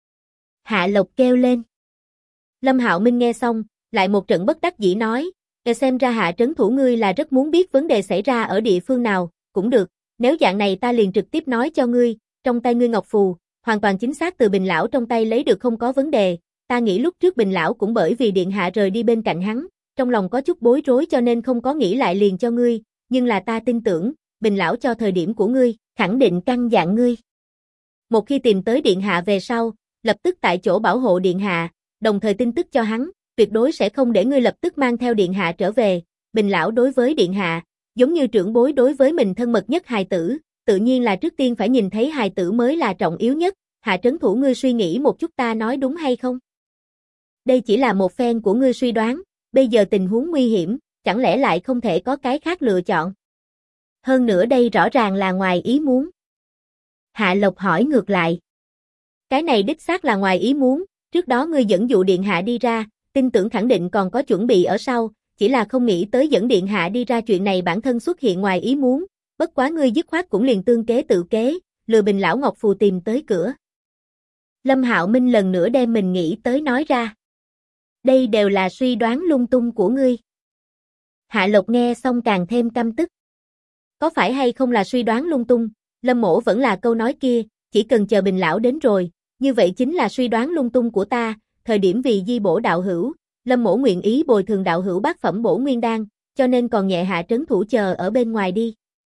Hạ Lộc kêu lên. Lâm Hạo Minh nghe xong, lại một trận bất đắc dĩ nói, xem ra Hạ trấn thủ ngươi là rất muốn biết vấn đề xảy ra ở địa phương nào, cũng được, nếu dạng này ta liền trực tiếp nói cho ngươi, trong tay ngươi ngọc phù, hoàn toàn chính xác từ Bình lão trong tay lấy được không có vấn đề, ta nghĩ lúc trước Bình lão cũng bởi vì điện hạ rời đi bên cạnh hắn, trong lòng có chút bối rối cho nên không có nghĩ lại liền cho ngươi, nhưng là ta tin tưởng, Bình lão cho thời điểm của ngươi, khẳng định căn dặn ngươi. Một khi tìm tới điện hạ về sau, lập tức tại chỗ bảo hộ điện hạ, đồng thời tin tức cho hắn, tuyệt đối sẽ không để ngươi lập tức mang theo điện hạ trở về. Bình lão đối với điện hạ, giống như trưởng bối đối với mình thân mật nhất hài tử, tự nhiên là trước tiên phải nhìn thấy hài tử mới là trọng yếu nhất. Hạ trấn thủ ngươi suy nghĩ một chút ta nói đúng hay không? Đây chỉ là một phen của ngươi suy đoán, bây giờ tình huống nguy hiểm, chẳng lẽ lại không thể có cái khác lựa chọn? Hơn nữa đây rõ ràng là ngoài ý muốn. Hạ Lộc hỏi ngược lại. Cái này đích xác là ngoài ý muốn, trước đó ngươi dẫn dụ điện hạ đi ra, tin tưởng khẳng định còn có chuẩn bị ở sau, chỉ là không nghĩ tới dẫn điện hạ đi ra chuyện này bản thân xuất hiện ngoài ý muốn, bất quá ngươi dứt khoát cũng liền tương kế tự kế, lừa Bình lão ngọc phù tìm tới cửa. Lâm Hạo Minh lần nữa đem mình nghĩ tới nói ra. Đây đều là suy đoán lung tung của ngươi. Hạ Lộc nghe xong càng thêm căm tức. Có phải hay không là suy đoán lung tung, Lâm mỗ vẫn là câu nói kia, chỉ cần chờ Bình lão đến rồi, như vậy chính là suy đoán lung tung của ta, thời điểm vì di bổ đạo hữu, Lâm mỗ nguyện ý bồi thường đạo hữu bát phẩm bổ nguyên đan, cho nên còn nhẹ hạ trấn thủ chờ ở bên ngoài đi.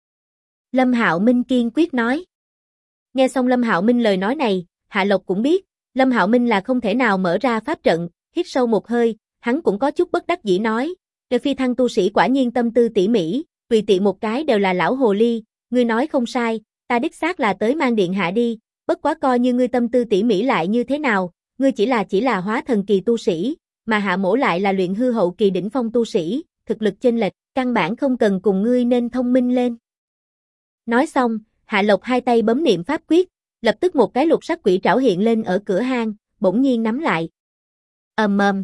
Lâm Hạo Minh kiên quyết nói. Nghe xong Lâm Hạo Minh lời nói này, Hạ Lộc cũng biết, Lâm Hạo Minh là không thể nào mở ra pháp trận, hít sâu một hơi, hắn cũng có chút bất đắc dĩ nói, phi thăng tu sĩ quả nhiên tâm tư tỉ mỉ, tùy tiện một cái đều là lão hồ ly, ngươi nói không sai, ta đích xác là tới mang điện hạ đi, bất quá coi như ngươi tâm tư tỉ mỉ lại như thế nào, ngươi chỉ là hóa thần kỳ tu sĩ, mà Hạ mỗ lại là luyện hư hậu kỳ đỉnh phong tu sĩ, thực lực chênh lệch, căn bản không cần cùng ngươi nên thông minh lên. Nói xong, Hạ Lộc hai tay bấm niệm pháp quyết, lập tức một cái lục sắc quỷ trảo hiện lên ở cửa hang, bỗng nhiên nắm lại. Ầm ầm.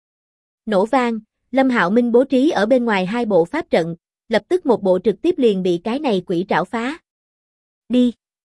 Nổ vang, Lâm Hạo Minh bố trí ở bên ngoài hai bộ pháp trận, lập tức một bộ trực tiếp liền bị cái này quỷ trảo phá. Đi.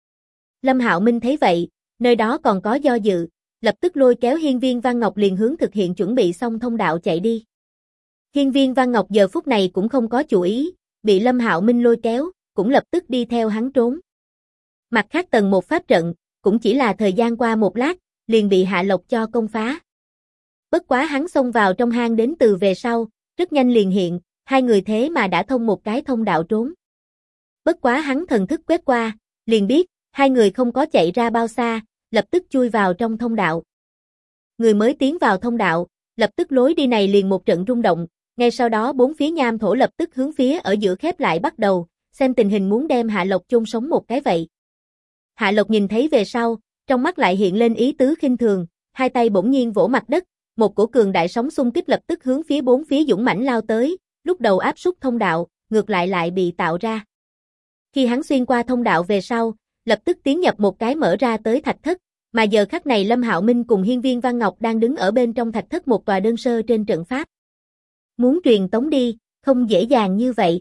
Lâm Hạo Minh thấy vậy, nơi đó còn có do dự, lập tức lôi kéo Hiên Viên Văn Ngọc liền hướng thực hiện chuẩn bị xong thông đạo chạy đi. Hiên Viên Văn Ngọc giờ phút này cũng không có chủ ý, bị Lâm Hạo Minh lôi kéo, cũng lập tức đi theo hắn trốn. Mặt khác tầng một pháp trận, cũng chỉ là thời gian qua một lát, liền bị Hạ Lộc cho công phá. Bất quá hắn xông vào trong hang đến từ về sau, rất nhanh liền hiện, hai người thế mà đã thông một cái thông đạo trốn. Bất quá hắn thần thức quét qua, liền biết, hai người không có chạy ra bao xa, lập tức chui vào trong thông đạo. Người mới tiến vào thông đạo, lập tức lối đi này liền một trận rung động, ngay sau đó bốn phía nham thổ lập tức hướng phía ở giữa khép lại bắt đầu, xem tình hình muốn đem Hạ Lộc chôn sống một cái vậy. Hạ Lộc nhìn thấy về sau, trong mắt lại hiện lên ý tứ khinh thường, hai tay bỗng nhiên vỗ mặt đất, một cổ cường đại sóng xung kích lập tức hướng phía bốn phía dũng mãnh lao tới, lúc đầu áp suất thông đạo, ngược lại bị tạo ra. Khi hắn xuyên qua thông đạo về sau, lập tức tiến nhập một cái mở ra tới thạch thất, mà giờ khắc này Lâm Hạo Minh cùng Hiên Viên Văn Ngọc đang đứng ở bên trong thạch thất một tòa đơn sơ trên trận pháp. Muốn truyền tống đi, không dễ dàng như vậy.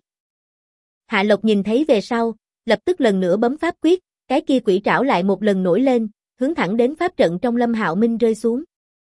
Hạ Lộc nhìn thấy về sau, lập tức lần nữa bấm pháp quyết, cái kia quỷ trảo lại một lần nổi lên, hướng thẳng đến pháp trận trong Lâm Hạo Minh rơi xuống.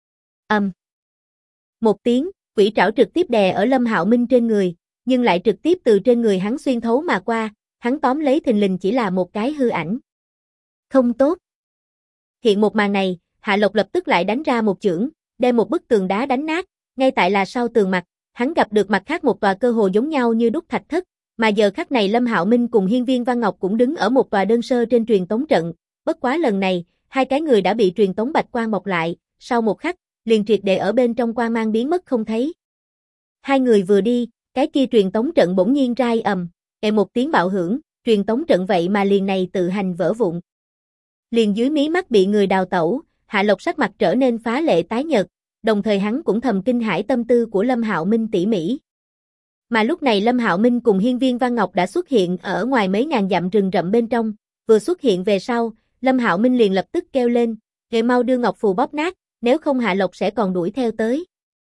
Một tiếng, quỷ trảo trực tiếp đè ở Lâm Hạo Minh trên người, nhưng lại trực tiếp từ trên người hắn xuyên thấu mà qua, hắn tóm lấy thình lình chỉ là một cái hư ảnh. Không tốt. Hiện một màn này, Hạ Lộc lập tức lại đánh ra một chưởng, đem một bức tường đá đánh nát, ngay tại là sau tường mặt, hắn gặp được mặt khác một tòa cơ hồ giống nhau như đúc thạch thất, mà giờ khắc này Lâm Hạo Minh cùng Hiên Viên Văn Ngọc cũng đứng ở một tòa đơn sơ trên truyền tống trận, bất quá lần này, hai cái người đã bị truyền tống bạch quang bọc lại, sau một khắc, liền triệt để ở bên trong quang mang biến mất không thấy. Hai người vừa đi, cái kia truyền tống trận bỗng nhiên rai ầm, một tiếng bạo hưởng, truyền tống trận vậy mà liền này tự hành vỡ vụn. Liền dưới mí mắt bị người đào tẩu, Hạ Lộc sắc mặt trở nên phá lệ tái nhợt, đồng thời hắn cũng thầm kinh hãi tâm tư của Lâm Hạo Minh tỉ mỉ. Mà lúc này Lâm Hạo Minh cùng Hiên Viên Văn Ngọc đã xuất hiện ở ngoài mấy ngàn dặm rừng rậm bên trong, vừa xuất hiện về sau, Lâm Hạo Minh liền lập tức kêu lên, "Người mau đưa ngọc phù bóp nát, nếu không Hạ Lộc sẽ còn đuổi theo tới."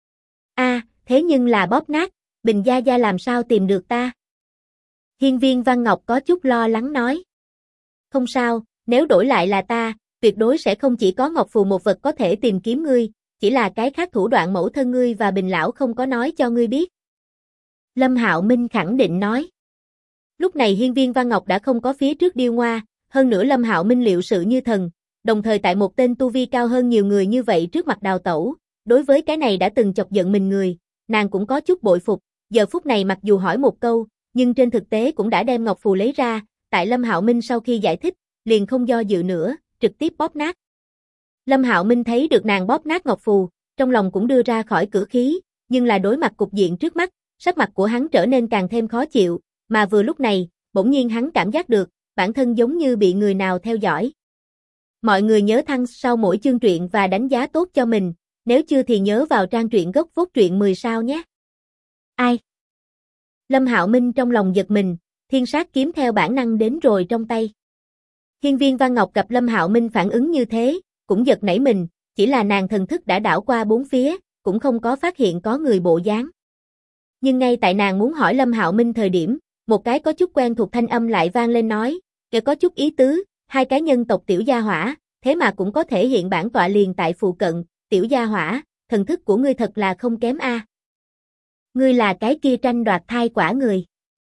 "A, thế nhưng là bóp nát, Bình gia gia làm sao tìm được ta?" Hiên Viên Văn Ngọc có chút lo lắng nói. "Không sao, nếu đổi lại là ta, tuyệt đối sẽ không chỉ có ngọc phù một vật có thể tìm kiếm ngươi, chỉ là cái khác thủ đoạn mẫu thân ngươi và Bình lão không có nói cho ngươi biết." Lâm Hạo Minh khẳng định nói. Lúc này Hiên Viên Văn Ngọc đã không có phía trước điêu ngoa, hơn nữa Lâm Hạo Minh liệu sự như thần, đồng thời tại một tên tu vi cao hơn nhiều người như vậy trước mặt đào tẩu, đối với cái này đã từng chọc giận mình người, nàng cũng có chút bội phục, giờ phút này mặc dù hỏi một câu, nhưng trên thực tế cũng đã đem ngọc phù lấy ra, tại Lâm Hạo Minh sau khi giải thích, liền không do dự nữa, trực tiếp bóp nát. Lâm Hạo Minh thấy được nàng bóp nát ngọc phù, trong lòng cũng đưa ra khỏi cửa khí, nhưng là đối mặt cục diện trước mắt, sắc mặt của hắn trở nên càng thêm khó chịu, mà vừa lúc này, bỗng nhiên hắn cảm giác được, bản thân giống như bị người nào theo dõi. Mọi người nhớ thăng sau mỗi chương truyện và đánh giá tốt cho mình, nếu chưa thì nhớ vào trang truyện gốc Vốt Truyện 10 sao nhé. Ai? Lâm Hạo Minh trong lòng giật mình, thiên sát kiếm theo bản năng đến rồi trong tay. Hiên Viên Văn Ngọc gặp Lâm Hạo Minh phản ứng như thế, cũng giật nảy mình, chỉ là nàng thần thức đã đảo qua bốn phía, cũng không có phát hiện có người bộ dáng. Nhưng ngay tại nàng muốn hỏi Lâm Hạo Minh thời điểm, một cái có chút quen thuộc thanh âm lại vang lên nói, "Kẻ có chút ý tứ, hai cái nhân tộc tiểu gia hỏa, thế mà cũng có thể hiện bản tọa liền tại phụ cận, tiểu gia hỏa, thần thức của ngươi thật là không kém a. Ngươi là cái kia tranh đoạt thai quả người."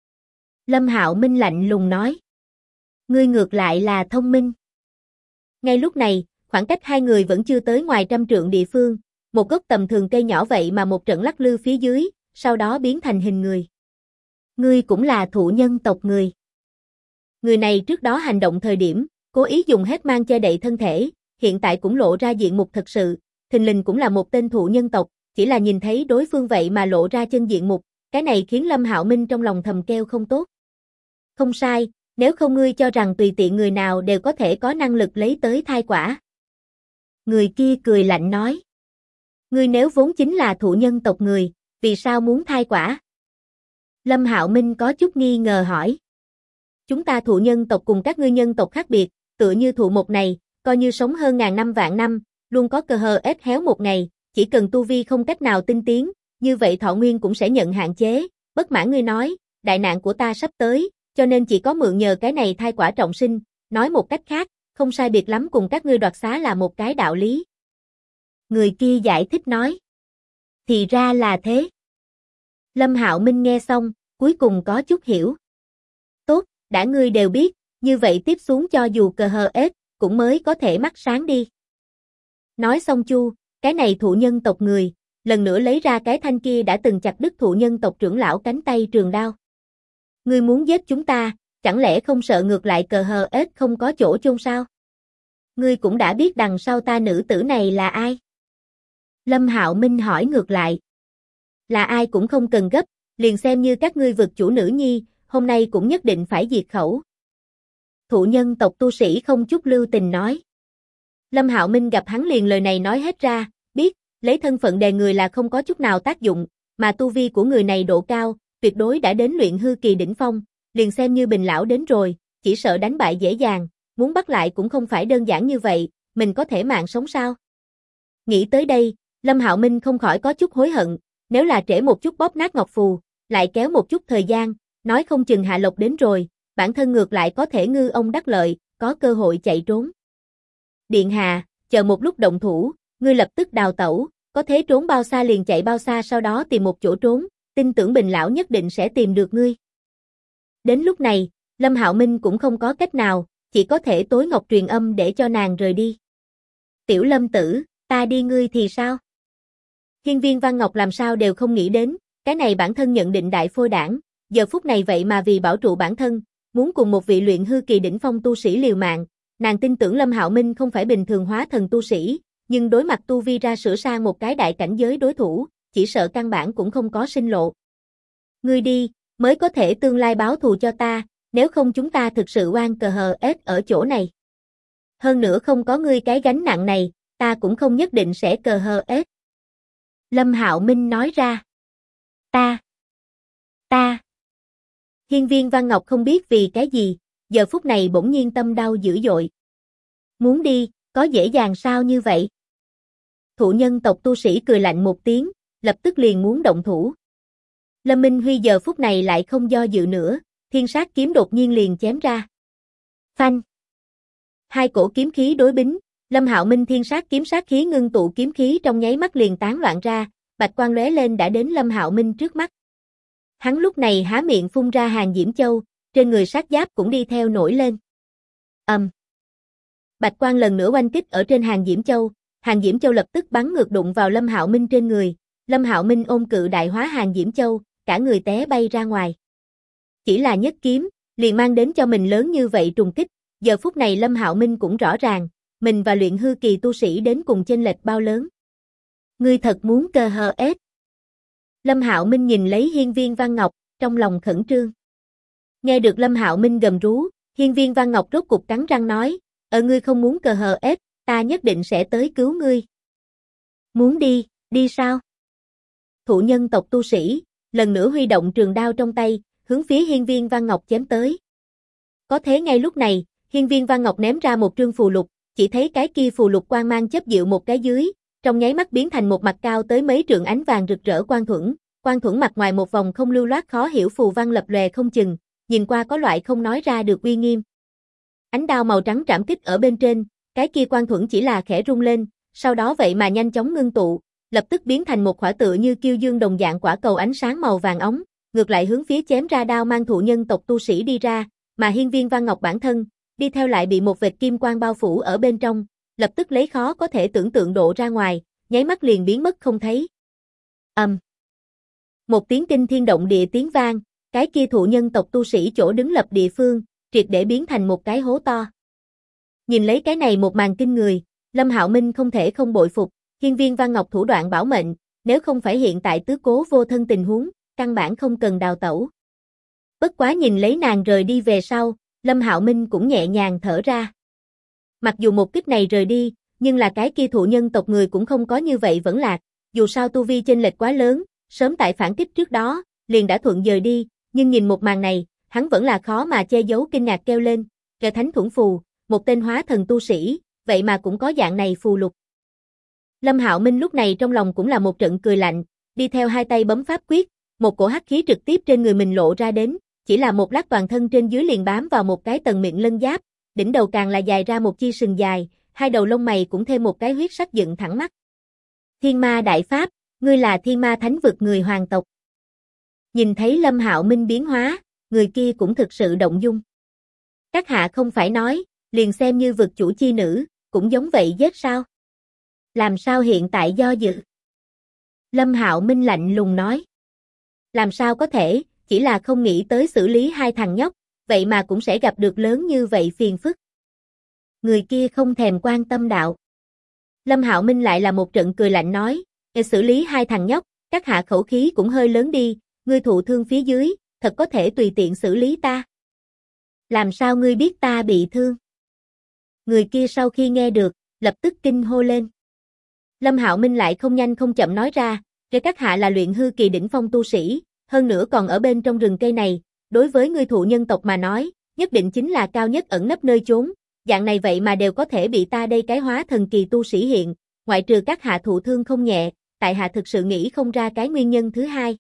Lâm Hạo Minh lạnh lùng nói. "Ngươi ngược lại là thông minh." Ngay lúc này, khoảng cách hai người vẫn chưa tới ngoài 100 trượng địa phương, một gốc tầm thường cây nhỏ vậy mà một trận lắc lư phía dưới, sau đó biến thành hình người. "Ngươi cũng là thụ nhân tộc người." Người này trước đó hành động thời điểm, cố ý dùng hết mang che đậy thân thể, hiện tại cũng lộ ra diện mục thật sự, thình lình cũng là một tên thụ nhân tộc, chỉ là nhìn thấy đối phương vậy mà lộ ra chân diện mục, cái này khiến Lâm Hạo Minh trong lòng thầm kêu không tốt. "Không sai, nếu không ngươi cho rằng tùy tiện người nào đều có thể có năng lực lấy tới thai quả." Người kia cười lạnh nói. "Ngươi nếu vốn chính là thụ nhân tộc người, vì sao muốn thai quả?" Lâm Hạo Minh có chút nghi ngờ hỏi. "Chúng ta thụ nhân tộc cùng các ngươi nhân tộc khác biệt, tựa như thụ một này, coi như sống hơn ngàn năm vạn năm, luôn có cơ hờ ết héo một ngày, chỉ cần tu vi không cách nào tinh tiến, như vậy thọ nguyên cũng sẽ nhận hạn chế, bất mãn ngươi nói, đại nạn của ta sắp tới, cho nên chỉ có mượn nhờ cái này thai quả trọng sinh, nói một cách khác, không sai biệt lắm cùng các ngươi đoạt xá là một cái đạo lý." Người kia giải thích nói. Thì ra là thế. Lâm Hạo Minh nghe xong, cuối cùng có chút hiểu. Tốt, đã ngươi đều biết, như vậy tiếp xuống cho dù cờ hờ ết, cũng mới có thể mắt sáng đi. Nói xong chu, cái này thụ nhân tộc người, lần nữa lấy ra cái thanh kia đã từng chặt đứt thụ nhân tộc trưởng lão cánh tay trường đao. Ngươi muốn giết chúng ta, chẳng lẽ không sợ ngược lại cờ hờ ết không có chỗ chôn sao? Ngươi cũng đã biết đằng sau ta nữ tử này là ai? Lâm Hạo Minh hỏi ngược lại. Là ai cũng không cần gấp, liền xem như các ngươi vực chủ nữ nhi, hôm nay cũng nhất định phải diệt khẩu. Thụ nhân tộc tu sĩ không chút lưu tình nói. Lâm Hạo Minh gặp hắn liền lời này nói hết ra, biết, lấy thân phận đè người là không có chút nào tác dụng, mà tu vi của người này độ cao, tuyệt đối đã đến luyện hư kỳ đỉnh phong, liền xem như Bình lão đến rồi, chỉ sợ đánh bại dễ dàng, muốn bắt lại cũng không phải đơn giản như vậy, mình có thể mạng sống sao? Nghĩ tới đây, Lâm Hạo Minh không khỏi có chút hối hận, nếu là trễ một chút bóp nát ngọc phù, lại kéo một chút thời gian, nói không chừng Hạ Lộc đến rồi, bản thân ngược lại có thể ngư ông đắc lợi, có cơ hội chạy trốn. Điện hạ, chờ một lúc động thủ, ngươi lập tức đào tẩu, có thế trốn bao xa liền chạy bao xa, sau đó tìm một chỗ trốn, tin tưởng Bình lão nhất định sẽ tìm được ngươi. Đến lúc này, Lâm Hạo Minh cũng không có cách nào, chỉ có thể tối ngọc truyền âm để cho nàng rời đi. Tiểu Lâm tử, ta đi ngươi thì sao? Hiên Viên Văn Ngọc làm sao đều không nghĩ đến, cái này bản thân nhận định đại phôi đảng, giờ phút này vậy mà vì bảo trụ bản thân, muốn cùng một vị luyện hư kỳ đỉnh phong tu sĩ liều mạng, nàng tin tưởng Lâm Hạo Minh không phải bình thường hóa thần tu sĩ, nhưng đối mặt tu vi ra sửa sang một cái đại cảnh giới đối thủ, chỉ sợ căn bản cũng không có sinh lộ. Ngươi đi, mới có thể tương lai báo thù cho ta, nếu không chúng ta thực sự oan cờ hờ ết ở chỗ này. Hơn nữa không có ngươi cái gánh nặng này, ta cũng không nhất định sẽ cờ hờ ết. Lâm Hạo Minh nói ra. Ta. Hiên Viên Văn Ngọc không biết vì cái gì, giờ phút này bỗng nhiên tâm đau dữ dội. Muốn đi, có dễ dàng sao như vậy? Thụ nhân tộc tu sĩ cười lạnh một tiếng, lập tức liền muốn động thủ. Lâm Minh Huy giờ phút này lại không do dự nữa, thiên sát kiếm đột nhiên liền chém ra. Phanh. Hai cổ kiếm khí đối bính, Lâm Hạo Minh thiên sát kiếm sát khí ngưng tụ kiếm khí trong nháy mắt liền tán loạn ra, bạch quang lóe lên đã đến Lâm Hạo Minh trước mắt. Hắn lúc này há miệng phun ra hàng diễm châu, trên người sát giáp cũng đi theo nổi lên. Bạch quang lần nữa oanh kích ở trên hàng diễm châu lập tức bắn ngược đụng vào Lâm Hạo Minh trên người. Lâm Hạo Minh ôm cự đại hóa hàng diễm châu, cả người té bay ra ngoài. Chỉ là nhất kiếm, liền mang đến cho mình lớn như vậy trùng kích, giờ phút này Lâm Hạo Minh cũng rõ ràng, mình và luyện hư kỳ tu sĩ đến cùng chênh lệch bao lớn. Ngươi thật muốn cơ hờ ết. Lâm Hạo Minh nhìn lấy Hiên Viên Văn Ngọc, trong lòng khẩn trương. Nghe được Lâm Hạo Minh gầm rú, Hiên Viên Văn Ngọc rốt cục cắn răng nói, ngươi không muốn cờ hờ ết, ta nhất định sẽ tới cứu ngươi. Muốn đi, đi sao? Thụ nhân tộc tu sĩ, lần nữa huy động trường đao trong tay, hướng phía Hiên Viên Văn Ngọc chém tới. Có thế ngay lúc này, Hiên Viên Văn Ngọc ném ra một trương phù lục, chỉ thấy cái kia phù lục quang mang chớp dịu một cái dưới, trong nháy mắt biến thành một mặt cao tới mấy trượng ánh vàng rực rỡ quang thuẫn mặt ngoài một vòng không lưu loát khó hiểu phù văn lập lòe không chừng, nhìn qua có loại không nói ra được uy nghiêm. Ánh đao màu trắng trảm kích ở bên trên, cái kia quang thuẫn chỉ là khẽ rung lên, sau đó vậy mà nhanh chóng ngưng tụ, lập tức biến thành một quả tựa như kiêu dương đồng dạng quả cầu ánh sáng màu vàng óng, ngược lại hướng phía chém ra đao mang thụ nhân tộc tu sĩ đi ra, mà Hiên Viên Văn Ngọc bản thân, đi theo lại bị một vệt kim quang bao phủ ở bên trong, lập tức lấy khó có thể tưởng tượng độ ra ngoài, nháy mắt liền biến mất không thấy. Một tiếng kinh thiên động địa tiếng vang, cái kia thụ nhân tộc tu sĩ chỗ đứng lập địa phương, triệt để biến thành một cái hố to. Nhìn lấy cái này một màn kinh người, Lâm Hạo Minh không thể không bội phục, Hiên Viên Văn Ngọc thủ đoạn bảo mệnh, nếu không phải hiện tại tứ cố vô thân tình huống, căn bản không cần đào tẩu. Bất quá nhìn lấy nàng rời đi về sau, Lâm Hạo Minh cũng nhẹ nhàng thở ra. Mặc dù một kích này rời đi, nhưng là cái kia thụ nhân tộc người cũng không có như vậy vẫn lạc, dù sao tu vi chênh lệch quá lớn, sớm tại phản kích trước đó, liền đã thuận dời đi, nhưng nhìn một màn này, hắn vẫn là khó mà che giấu kinh ngạc kêu lên, Trời Thánh Thuẫn Phù, một tên hóa thần tu sĩ, vậy mà cũng có dạng này phù lục. Lâm Hạo Minh lúc này trong lòng cũng là một trận cười lạnh, đi theo hai tay bấm pháp quyết, một cổ hắc khí trực tiếp trên người mình lộ ra đến, chỉ là một lát toàn thân trên dưới liền bám vào một cái tầng miệng lân giáp, đỉnh đầu càng là dài ra một chi sừng dài, hai đầu lông mày cũng thêm một cái huyết sắc dựng thẳng mắt. Thiên Ma Đại Pháp, ngươi là Thiên Ma Thánh vực người hoàng tộc. Nhìn thấy Lâm Hạo Minh biến hóa, người kia cũng thực sự động dung. Các hạ không phải nói, liền xem như vực chủ chi nữ, cũng giống vậy giết sao? Làm sao hiện tại do dự? Lâm Hạo Minh lạnh lùng nói. Làm sao có thể, chỉ là không nghĩ tới xử lý hai thằng nhóc, vậy mà cũng sẽ gặp được lớn như vậy phiền phức. Người kia không thèm quan tâm đạo. Lâm Hạo Minh lại là một trận cười lạnh nói, xử lý hai thằng nhóc, các hạ khẩu khí cũng hơi lớn đi, ngươi thụ thương phía dưới, thật có thể tùy tiện xử lý ta. Làm sao ngươi biết ta bị thương? Người kia sau khi nghe được, lập tức kinh hô lên. Lâm Hạo Minh lại không nhanh không chậm nói ra, các hạ là luyện hư kỳ đỉnh phong tu sĩ, hơn nữa còn ở bên trong rừng cây này, đối với ngươi thụ nhân tộc mà nói, nhất định chính là cao nhất ẩn nấp nơi chốn, dạng này vậy mà đều có thể bị ta đây cái hóa thần kỳ tu sĩ hiện, ngoại trừ các hạ thụ thương không nhẹ, tại hạ thực sự nghĩ không ra cái nguyên nhân thứ hai.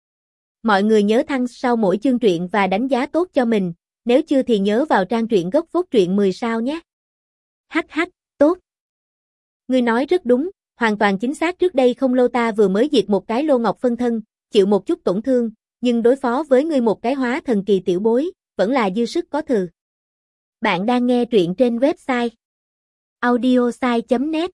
Mọi người nhớ thăng sau mỗi chương truyện và đánh giá tốt cho mình, nếu chưa thì nhớ vào trang truyện gốc phốt truyện 10 sao nhé. Hắc, tốt. Ngươi nói rất đúng, hoàn toàn chính xác, trước đây không lâu ta vừa mới diệt một cái lô ngọc phân thân, chịu một chút tổn thương, nhưng đối phó với ngươi một cái hóa thần kỳ tiểu bối, vẫn là dư sức có thừa. Bạn đang nghe truyện trên website audiosai.net.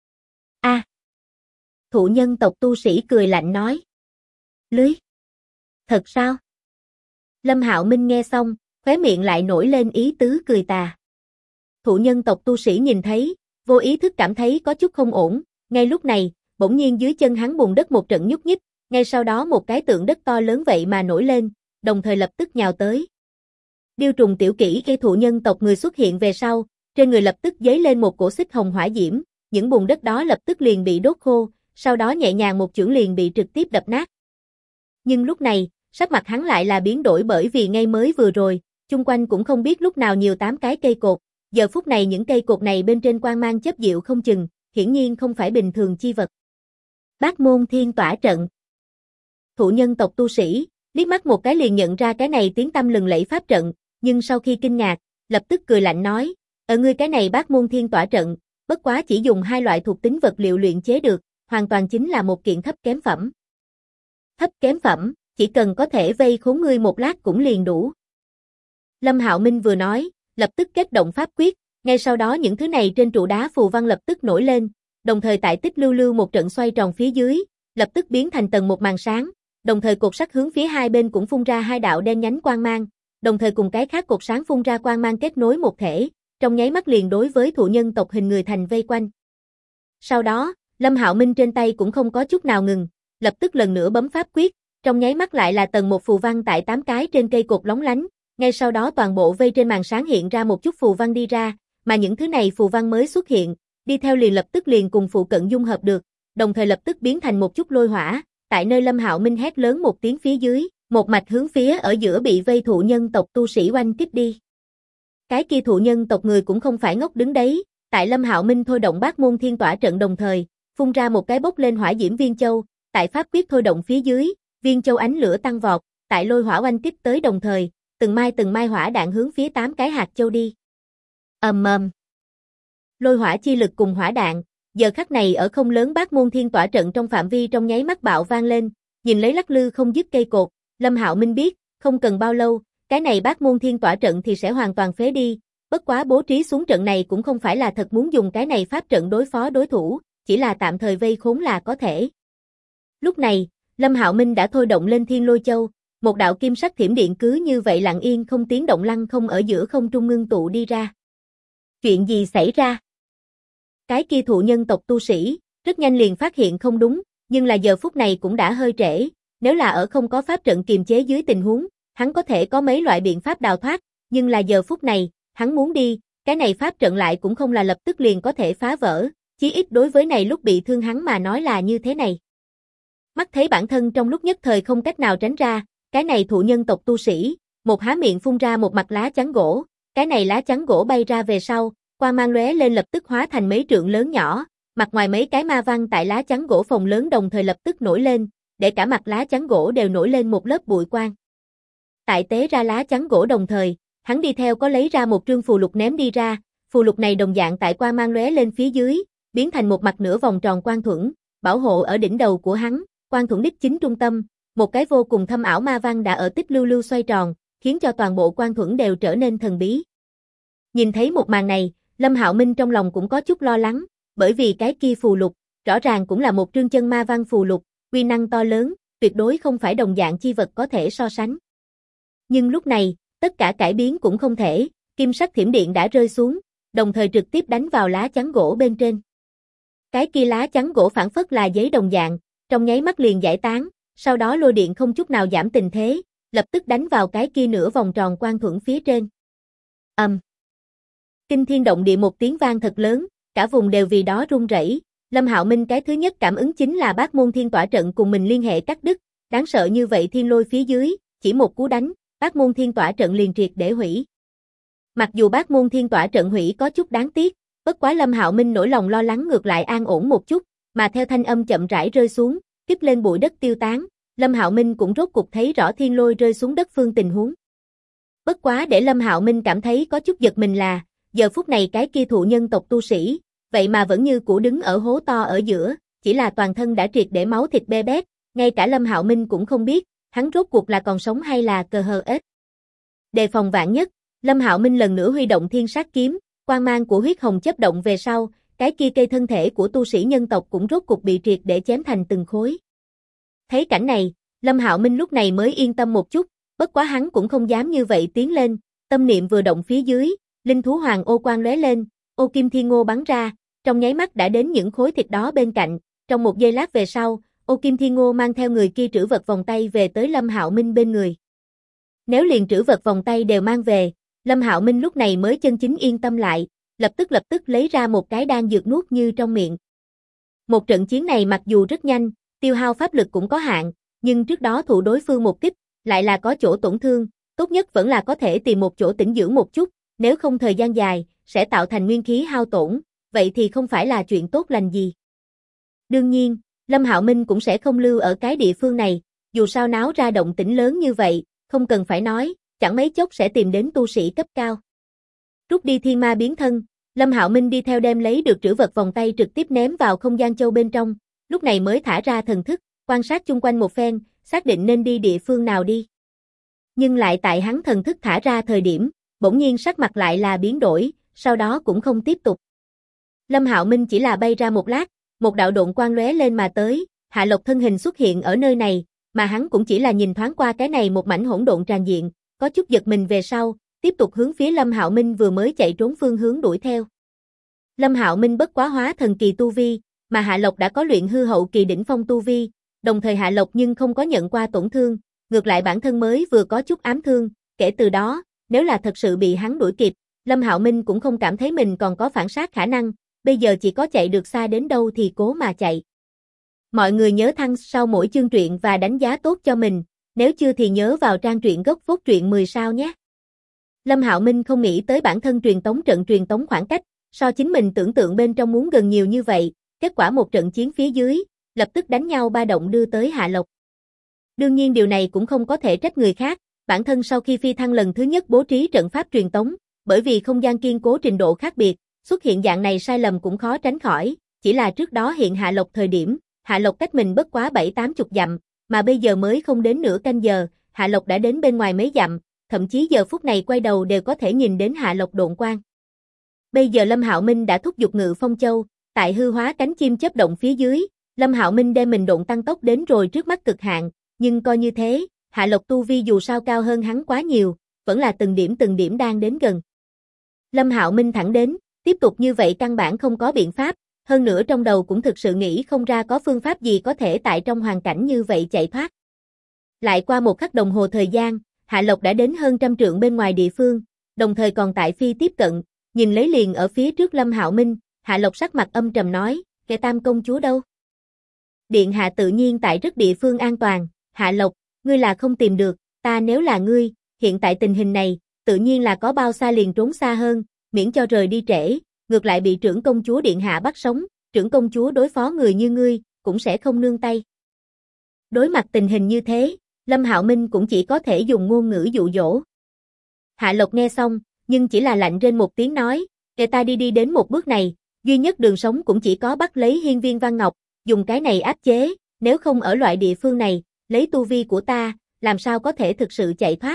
Thụ nhân tộc tu sĩ cười lạnh nói. Lưới. Thật sao? Lâm Hạo Minh nghe xong, khóe miệng lại nổi lên ý tứ cười tà. Thụ nhân tộc tu sĩ nhìn thấy, vô ý thức cảm thấy có chút không ổn, ngay lúc này, bỗng nhiên dưới chân hắn bùn đất một trận nhúc nhích, ngay sau đó một cái tượng đất to lớn vậy mà nổi lên, đồng thời lập tức nhào tới. Điêu trùng tiểu kỹ gây thụ nhân tộc người xuất hiện về sau, trên người lập tức dấy lên một cổ xích hồng hỏa diễm, những bùn đất đó lập tức liền bị đốt khô, sau đó nhẹ nhàng một chưởng liền bị trực tiếp đập nát. Nhưng lúc này, sắc mặt hắn lại là biến đổi bởi vì ngay mới vừa rồi, chung quanh cũng không biết lúc nào nhiều 8 cái cây cột, giờ phút này những cây cột này bên trên quang mang chớp diệu không chừng, hiển nhiên không phải bình thường chi vật. Bát môn thiên tỏa trận. Thụ nhân tộc tu sĩ, liếc mắt một cái liền nhận ra cái này tiếng tăm lừng lẫy pháp trận, nhưng sau khi kinh ngạc, lập tức cười lạnh nói, ở ngươi cái này bát môn thiên tỏa trận, bất quá chỉ dùng 2 loại thuộc tính vật liệu luyện chế được, hoàn toàn chính là một kiện thấp kém phẩm. Thấp kém phẩm, chỉ cần có thể vây khốn ngươi một lát cũng liền đủ. Lâm Hạo Minh vừa nói, lập tức kết động pháp quyết, ngay sau đó những thứ này trên trụ đá phù văn lập tức nổi lên, đồng thời tại tích lưu lưu một trận xoay tròn phía dưới, lập tức biến thành tầng một màn sáng, đồng thời cột sắt hướng phía hai bên cũng phun ra 2 đạo đen nhánh quang mang, đồng thời cùng cái khác cột sáng phun ra quang mang kết nối một thể, trong nháy mắt liền đối với thụ nhân tộc hình người thành vây quanh. Sau đó, Lâm Hạo Minh trên tay cũng không có chút nào ngừng, lập tức lần nữa bấm pháp quyết, trong nháy mắt lại là tầng một phù văn tại 8 cái trên cây cột lóng lánh, ngay sau đó toàn bộ vây trên màn sáng hiện ra một chút phù văn đi ra, mà những thứ này phù văn mới xuất hiện, đi theo liền lập tức liền cùng phụ cận dung hợp được, đồng thời lập tức biến thành một chút lôi hỏa, tại nơi Lâm Hạo Minh hét lớn một tiếng phía dưới, một mạch hướng phía ở giữa bị vây thụ nhân tộc tu sĩ oanh kích đi. Cái kia thụ nhân tộc người cũng không phải ngốc đứng đấy, tại Lâm Hạo Minh thôi động bát môn thiên tỏa trận đồng thời, phun ra một cái bốc lên hỏa diễm viên châu, tại pháp quyết thôi động phía dưới, viên châu ánh lửa tăng vọt, tại lôi hỏa oanh kích tới đồng thời, từng mai hỏa đạn hướng phía 8 cái hạt châu đi. Ầm ầm. Lôi hỏa chi lực cùng hỏa đạn, giờ khắc này ở không lớn bát môn thiên tỏa trận trong phạm vi trong nháy mắt bạo vang lên, nhìn lấy lắc lư không dứt cây cột, Lâm Hạo Minh biết, không cần bao lâu, cái này bát môn thiên tỏa trận thì sẽ hoàn toàn phế đi, bất quá bố trí xuống trận này cũng không phải là thật muốn dùng cái này pháp trận đối phó đối thủ, chỉ là tạm thời vây khốn là có thể. Lúc này, Lâm Hạo Minh đã thôi động lên Thiên Lôi Châu, một đạo kim sắc thiểm điện cứ như vậy lặng yên không tiếng động lăng không ở giữa không trung ngưng tụ đi ra. Chuyện gì xảy ra? Cái kia thụ nhân tộc tu sĩ, rất nhanh liền phát hiện không đúng, nhưng là giờ phút này cũng đã hơi trễ, nếu là ở không có pháp trận kiềm chế dưới tình huống, hắn có thể có mấy loại biện pháp đào thoát, nhưng là giờ phút này, hắn muốn đi, cái này pháp trận lại cũng không là lập tức liền có thể phá vỡ, chí ít đối với này lúc bị thương hắn mà nói là như thế này. Mắt thấy bản thân trong lúc nhất thời không cách nào tránh ra, cái này thụ nhân tộc tu sĩ, một há miệng phun ra một mặt lá chắn gỗ, cái này lá chắn gỗ bay ra về sau, quang mang lóe lên lập tức hóa thành mấy trượng lớn nhỏ, mặt ngoài mấy cái ma văn tại lá chắn gỗ phồng lớn đồng thời lập tức nổi lên, để cả mặt lá chắn gỗ đều nổi lên một lớp bụi quang. Tại tế ra lá chắn gỗ đồng thời, hắn đi theo có lấy ra một trương phù lục ném đi ra, phù lục này đồng dạng tại quang mang lóe lên phía dưới, biến thành một mặt nửa vòng tròn quang thuẫn, bảo hộ ở đỉnh đầu của hắn, quang thuẫn đích chính trung tâm, một cái vô cùng thâm ảo ma văn đã ở tích lưu lưu xoay tròn, khiến cho toàn bộ quang thuẫn đều trở nên thần bí. Nhìn thấy một màn này, Lâm Hạo Minh trong lòng cũng có chút lo lắng, bởi vì cái kia phù lục, rõ ràng cũng là một trương chân ma văn phù lục, uy năng to lớn, tuyệt đối không phải đồng dạng chi vật có thể so sánh. Nhưng lúc này, tất cả cải biến cũng không thể, kim sắc thiểm điện đã rơi xuống, đồng thời trực tiếp đánh vào lá chắn gỗ bên trên. Cái kia lá chắn gỗ phản phất là giấy đồng dạng, trong nháy mắt liền giải tán, sau đó lôi điện không chút nào giảm tình thế, lập tức đánh vào cái kia nửa vòng tròn quang thuẫn phía trên. Kinh thiên động địa một tiếng vang thật lớn, cả vùng đều vì đó rung rẩy. Lâm Hạo Minh cái thứ nhất cảm ứng chính là bát môn thiên tỏa trận cùng mình liên hệ cắt đứt, đáng sợ như vậy thiên lôi phía dưới, chỉ một cú đánh, bát môn thiên tỏa trận liền triệt để hủy. Mặc dù bát môn thiên tỏa trận hủy có chút đáng tiếc, bất quá Lâm Hạo Minh nỗi lòng lo lắng ngược lại an ổn một chút, mà theo thanh âm chậm rãi rơi xuống, tiếp lên bụi đất tiêu tán, Lâm Hạo Minh cũng rốt cục thấy rõ thiên lôi rơi xuống đất phương tình huống. Bất quá để Lâm Hạo Minh cảm thấy có chút giật mình là, giờ phút này cái kia thụ nhân tộc tu sĩ, vậy mà vẫn như cũ đứng ở hố to ở giữa, chỉ là toàn thân đã triệt để máu thịt bê bết, ngay cả Lâm Hạo Minh cũng không biết, hắn rốt cuộc là còn sống hay là cờ hờ ếch. Đề phòng vạn nhất, Lâm Hạo Minh lần nữa huy động thiên sát kiếm, quang mang của huyết hồng chớp động về sau, cái kia cây thân thể của tu sĩ nhân tộc cũng rốt cuộc bị triệt để chém thành từng khối. Thấy cảnh này, Lâm Hạo Minh lúc này mới yên tâm một chút, bất quá hắn cũng không dám như vậy tiến lên, tâm niệm vừa động phía dưới, linh thú hoàng ô quang lóe lên, ô kim thiên ngô bắn ra, trong nháy mắt đã đến những khối thịt đó bên cạnh, trong một giây lát về sau, ô kim thiên ngô mang theo người kia trữ vật vòng tay về tới Lâm Hạo Minh bên người. Nếu liền trữ vật vòng tay đều mang về, Lâm Hạo Minh lúc này mới chân chính yên tâm lại, lập tức lấy ra một cái đan dược nuốt như trong miệng. Một trận chiến này mặc dù rất nhanh, tiêu hao pháp lực cũng có hạn, nhưng trước đó thụ đối phương một kích, lại là có chỗ tổn thương, tốt nhất vẫn là có thể tìm một chỗ tĩnh dưỡng một chút, nếu không thời gian dài, sẽ tạo thành nguyên khí hao tổn, vậy thì không phải là chuyện tốt lành gì. Đương nhiên, Lâm Hạo Minh cũng sẽ không lưu ở cái địa phương này, dù sao náo ra động tĩnh lớn như vậy, không cần phải nói, chẳng mấy chốc sẽ tìm đến tu sĩ cấp cao. Rút đi thiên ma biến thân, Lâm Hạo Minh đi theo đem lấy được trữ vật vòng tay trực tiếp ném vào không gian châu bên trong, lúc này mới thả ra thần thức, quan sát chung quanh một phen, xác định nên đi địa phương nào đi. Nhưng lại tại hắn thần thức thả ra thời điểm, bỗng nhiên sắc mặt lại là biến đổi, sau đó cũng không tiếp tục. Lâm Hạo Minh chỉ là bay ra một lát, một đạo độn quang lóe lên mà tới, Hạ Lộc thân hình xuất hiện ở nơi này, mà hắn cũng chỉ là nhìn thoáng qua cái này một mảnh hỗn độn tràn diện, có chút giật mình về sau, tiếp tục hướng phía Lâm Hạo Minh vừa mới chạy trốn phương hướng đuổi theo. Lâm Hạo Minh bất quá hóa thần kỳ tu vi, mà Hạ Lộc đã có luyện hư hậu kỳ đỉnh phong tu vi, đồng thời Hạ Lộc nhưng không có nhận qua tổn thương, ngược lại bản thân mới vừa có chút ám thương, kể từ đó, nếu là thật sự bị hắn đuổi kịp, Lâm Hạo Minh cũng không cảm thấy mình còn có phản sát khả năng, bây giờ chỉ có chạy được xa đến đâu thì cố mà chạy. Mọi người nhớ thăng sau mỗi chương truyện và đánh giá tốt cho mình, nếu chưa thì nhớ vào trang truyện gốc phốt truyện 10 sao nhé. Lâm Hạo Minh không nghĩ tới bản thân truyền tống trận truyền tống khoảng cách, so chính mình tưởng tượng bên trong muốn gần nhiều như vậy, kết quả một trận chiến phía dưới, lập tức đánh nhau ba động đưa tới Hạ Lộc. Đương nhiên điều này cũng không có thể trách người khác, bản thân sau khi phi thăng lần thứ nhất bố trí trận pháp truyền tống, bởi vì không gian kiên cố trình độ khác biệt, xuất hiện dạng này sai lầm cũng khó tránh khỏi, chỉ là trước đó hiện Hạ Lộc thời điểm, Hạ Lộc cách mình bất quá 7-80 dặm, mà bây giờ mới không đến nửa canh giờ, Hạ Lộc đã đến bên ngoài mấy dặm, thậm chí giờ phút này quay đầu đều có thể nhìn đến Hạ Lộc độn quang. Bây giờ Lâm Hạo Minh đã thúc giục Ngự Phong Châu, tại hư hóa cánh chim chớp động phía dưới, Lâm Hạo Minh đem mình độn tăng tốc đến rồi trước mắt cực hạn, nhưng coi như thế, Hạ Lộc tu vi dù sao cao hơn hắn quá nhiều, vẫn là từng điểm đang đến gần. Lâm Hạo Minh thẳng đến, tiếp tục như vậy căn bản không có biện pháp, hơn nữa trong đầu cũng thực sự nghĩ không ra có phương pháp gì có thể tại trong hoàn cảnh như vậy chạy thoát. Lại qua một khắc đồng hồ thời gian, Hạ Lộc đã đến hơn 100 trượng bên ngoài địa phương, đồng thời còn tại phi tiếp cận, nhìn lấy liền ở phía trước Lâm Hạo Minh, Hạ Lộc sắc mặt âm trầm nói, kẻ Tam công chúa đâu? Điện hạ tự nhiên tại rất địa phương an toàn, Hạ Lộc, ngươi là không tìm được, ta nếu là ngươi, hiện tại tình hình này, tự nhiên là có bao xa liền trốn xa hơn, miễn cho rời đi trễ, ngược lại bị trưởng công chúa điện hạ bắt sống, trưởng công chúa đối phó người như ngươi, cũng sẽ không nương tay. Đối mặt tình hình như thế, Lâm Hạo Minh cũng chỉ có thể dùng ngôn ngữ dụ dỗ. Hạ Lộc nghe xong, nhưng chỉ là lạnh rên một tiếng nói, để ta đi đến một bước này, duy nhất đường sống cũng chỉ có bắt lấy hiên viên Văn Ngọc, dùng cái này áp chế, nếu không ở loại địa phương này, lấy tu vi của ta, làm sao có thể thực sự chạy thoát.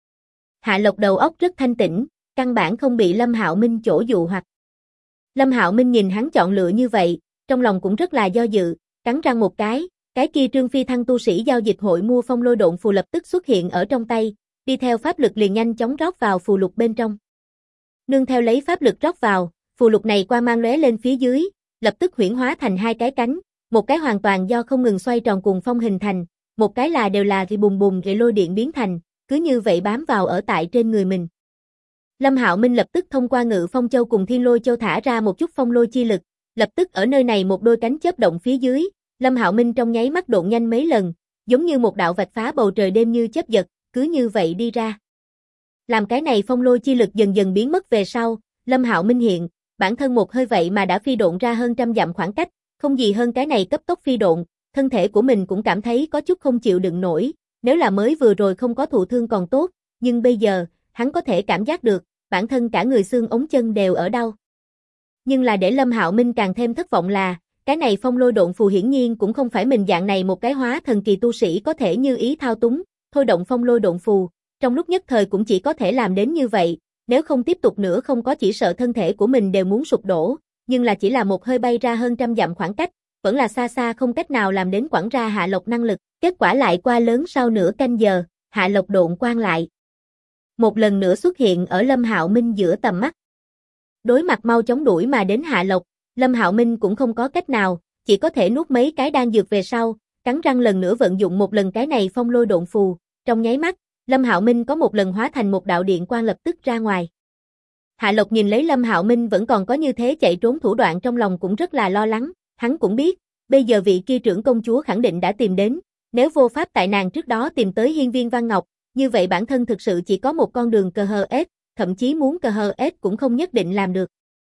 Hạ Lộc đầu óc rất thanh tĩnh, căn bản không bị Lâm Hạo Minh chỗ dụ hoặc. Lâm Hạo Minh nhìn hắn chọn lựa như vậy, trong lòng cũng rất là do dự, cắn răng một cái kia Trương Phi Thăng tu sĩ giao dịch hội mua phong lôi độn phù lập tức xuất hiện ở trong tay, đi theo pháp lực liền nhanh chóng rót vào phù lục bên trong. Nương theo lấy pháp lực rót vào, phù lục này qua mang lóe lên phía dưới, lập tức huyễn hóa thành hai cái cánh, một cái hoàn toàn do không ngừng xoay tròn cuồng phong hình thành, một cái là đều là bùng bùng lôi điện biến thành, cứ như vậy bám vào ở tại trên người mình. Lâm Hạo Minh lập tức thông qua Ngự Phong Châu cùng Thiên Lôi Châu thả ra một chút phong lôi chi lực, lập tức ở nơi này một đôi cánh chớp động phía dưới, Lâm Hạo Minh trong nháy mắt độn nhanh mấy lần, giống như một đạo vạch phá bầu trời đêm như chớp giật, cứ như vậy đi ra. Làm cái này phong lôi chi lực dần dần biến mất về sau, Lâm Hạo Minh hiện, bản thân một hơi vậy mà đã phi độn ra hơn 100 dặm khoảng cách, không gì hơn cái này cấp tốc phi độn, thân thể của mình cũng cảm thấy có chút không chịu đựng nổi, nếu là mới vừa rồi không có thụ thương còn tốt, nhưng bây giờ, hắn có thể cảm giác được, bản thân cả người xương ống chân đều ở đau. Nhưng là để Lâm Hạo Minh càng thêm thất vọng là, cái này phong lôi độn phù hiển nhiên cũng không phải mình dạng này một cái hóa thần kỳ tu sĩ có thể như ý thao túng, thôi động phong lôi độn phù, trong lúc nhất thời cũng chỉ có thể làm đến như vậy, nếu không tiếp tục nữa không có chỉ sợ thân thể của mình đều muốn sụp đổ, nhưng là chỉ là một hơi bay ra hơn 100 dặm khoảng cách, vẫn là xa xa không cách nào làm đến quẳng ra Hạ Lộc năng lực, kết quả lại qua lớn sau nửa canh giờ, Hạ Lộc độn quang lại. Một lần nữa xuất hiện ở Lâm Hạo Minh giữa tầm mắt. Đối mặt mau chóng đuổi mà đến Hạ Lộc, Lâm Hạo Minh cũng không có cách nào, chỉ có thể nuốt mấy cái đan dược về sau, cắn răng lần nữa vận dụng một lần cái này phong lôi độn phù, trong nháy mắt, Lâm Hạo Minh có một lần hóa thành một đạo điện quang lập tức ra ngoài. Hạ Lộc nhìn lấy Lâm Hạo Minh vẫn còn có như thế chạy trốn thủ đoạn trong lòng cũng rất là lo lắng, Hắn cũng biết, bây giờ vị kia trưởng công chúa khẳng định đã tìm đến, nếu vô pháp tại nàng trước đó tìm tới hiên viên Văn Ngọc, như vậy bản thân thực sự chỉ có một con đường cờ hờ ết, thậm chí muốn cờ hờ ết cũng không nhất định làm được.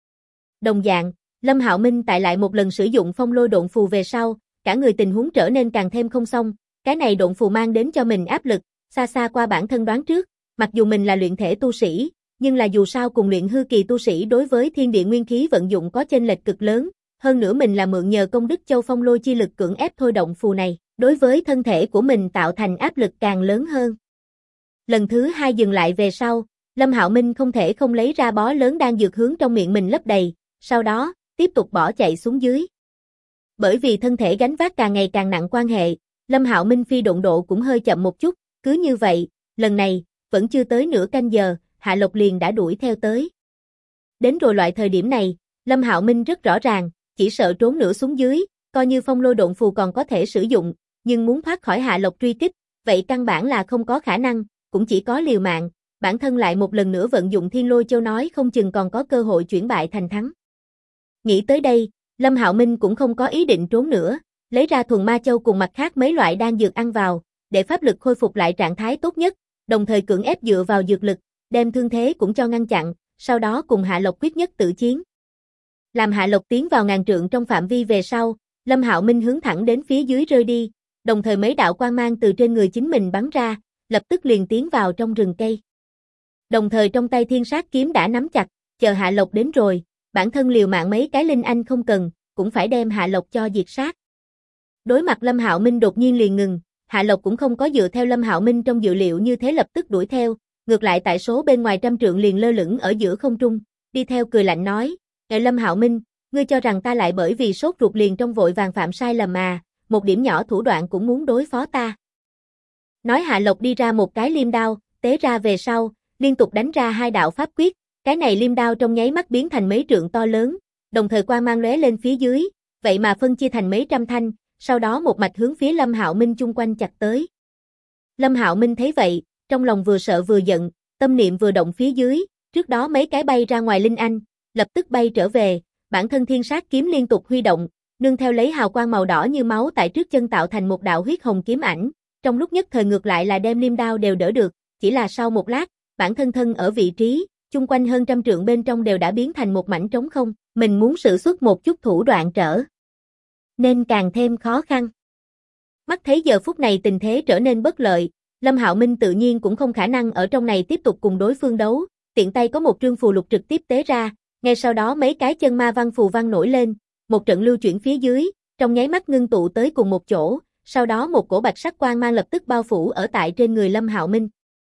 Đồng dạng, Lâm Hạo Minh tại lại một lần sử dụng phong lôi độn phù về sau, cả người tình huống trở nên càng thêm không xong, cái này độn phù mang đến cho mình áp lực, xa xa qua bản thân đoán trước, mặc dù mình là luyện thể tu sĩ, nhưng là dù sao cùng luyện hư kỳ tu sĩ đối với thiên địa nguyên khí vận dụng có chênh lệch cực lớn, hơn nữa mình là mượn nhờ công đức châu phong lôi chi lực cưỡng ép thôi động phù này, đối với thân thể của mình tạo thành áp lực càng lớn hơn. Lần thứ hai dừng lại về sau, Lâm Hạo Minh không thể không lấy ra bó lớn đan dược hướng trong miệng mình lấp đầy, sau đó, tiếp tục bỏ chạy xuống dưới. Bởi vì thân thể gánh vác càng ngày càng nặng quan hệ, Lâm Hạo Minh phi độn độ cũng hơi chậm một chút, cứ như vậy, lần này, vẫn chưa tới nửa canh giờ, Hạ Lộc liền đã đuổi theo tới. Đến rồi loại thời điểm này, Lâm Hạo Minh rất rõ ràng, chỉ sợ trốn nửa xuống dưới, coi như phong lôi độn phù còn có thể sử dụng, nhưng muốn thoát khỏi Hạ Lộc truy kích, vậy căn bản là không có khả năng, cũng chỉ có liều mạng, bản thân lại một lần nữa vận dụng Thiên Lôi Châu nói không chừng còn có cơ hội chuyển bại thành thắng. Nghĩ tới đây, Lâm Hạo Minh cũng không có ý định trốn nữa, lấy ra thuần ma châu cùng mặt khác mấy loại đan dược ăn vào, để pháp lực khôi phục lại trạng thái tốt nhất, đồng thời cưỡng ép dựa vào dược lực, đem thương thế cũng cho ngăn chặn, sau đó cùng Hạ Lộc quyết nhất tử chiến. Làm Hạ Lộc tiến vào ngàn trượng trong phạm vi về sau, Lâm Hạo Minh hướng thẳng đến phía dưới rơi đi, đồng thời mấy đạo quang mang từ trên người chính mình bắn ra, lập tức liền tiến vào trong rừng cây. Đồng thời trong tay thiên sát kiếm đã nắm chặt, chờ Hạ Lộc đến rồi, bản thân liều mạng mấy cái linh anh không cần, cũng phải đem Hạ Lộc cho diệt sát. Đối mặt Lâm Hạo Minh đột nhiên liền ngừng, Hạ Lộc cũng không có dựa theo Lâm Hạo Minh trong dự liệu như thế lập tức đuổi theo, ngược lại tại số bên ngoài trăm trượng liền lơ lửng ở giữa không trung, đi theo cười lạnh nói, "Ngài Lâm Hạo Minh, ngươi cho rằng ta lại bởi vì sốt ruột liền trong vội vàng phạm sai lầm mà, một điểm nhỏ thủ đoạn cũng muốn đối phó ta." Nói Hạ Lộc đi ra một cái liêm đao, tế ra về sau, liên tục đánh ra hai đạo pháp quyết, cái này liêm đao trong nháy mắt biến thành mấy trượng to lớn, đồng thời quang mang lóe lên phía dưới, vậy mà phân chia thành mấy trăm thanh, sau đó một mạch hướng phía Lâm Hạo Minh chung quanh chặt tới. Lâm Hạo Minh thấy vậy, trong lòng vừa sợ vừa giận, tâm niệm vừa động phía dưới, trước đó mấy cái bay ra ngoài linh anh, lập tức bay trở về, bản thân thiên sát kiếm liên tục huy động, nương theo lấy hào quang màu đỏ như máu tại trước chân tạo thành một đạo huyết hồng kiếm ảnh, trong lúc nhất thời ngược lại là đem liêm đao đều đỡ được, chỉ là sau một lát, bản thân thân ở vị trí, chung quanh hơn trăm trượng bên trong đều đã biến thành một mảnh trống không, mình muốn sử xuất một chút thủ đoạn trở nên càng thêm khó khăn. Mắt thấy giờ phút này tình thế trở nên bất lợi, Lâm Hạo Minh tự nhiên cũng không khả năng ở trong này tiếp tục cùng đối phương đấu, tiện tay có một trương phù lục trực tiếp tế ra, ngay sau đó mấy cái chân ma văn phù văn nổi lên, một trận lưu chuyển phía dưới, trong nháy mắt ngưng tụ tới cùng một chỗ, sau đó một cổ bạch sắc quang mang lập tức bao phủ ở tại trên người Lâm Hạo Minh.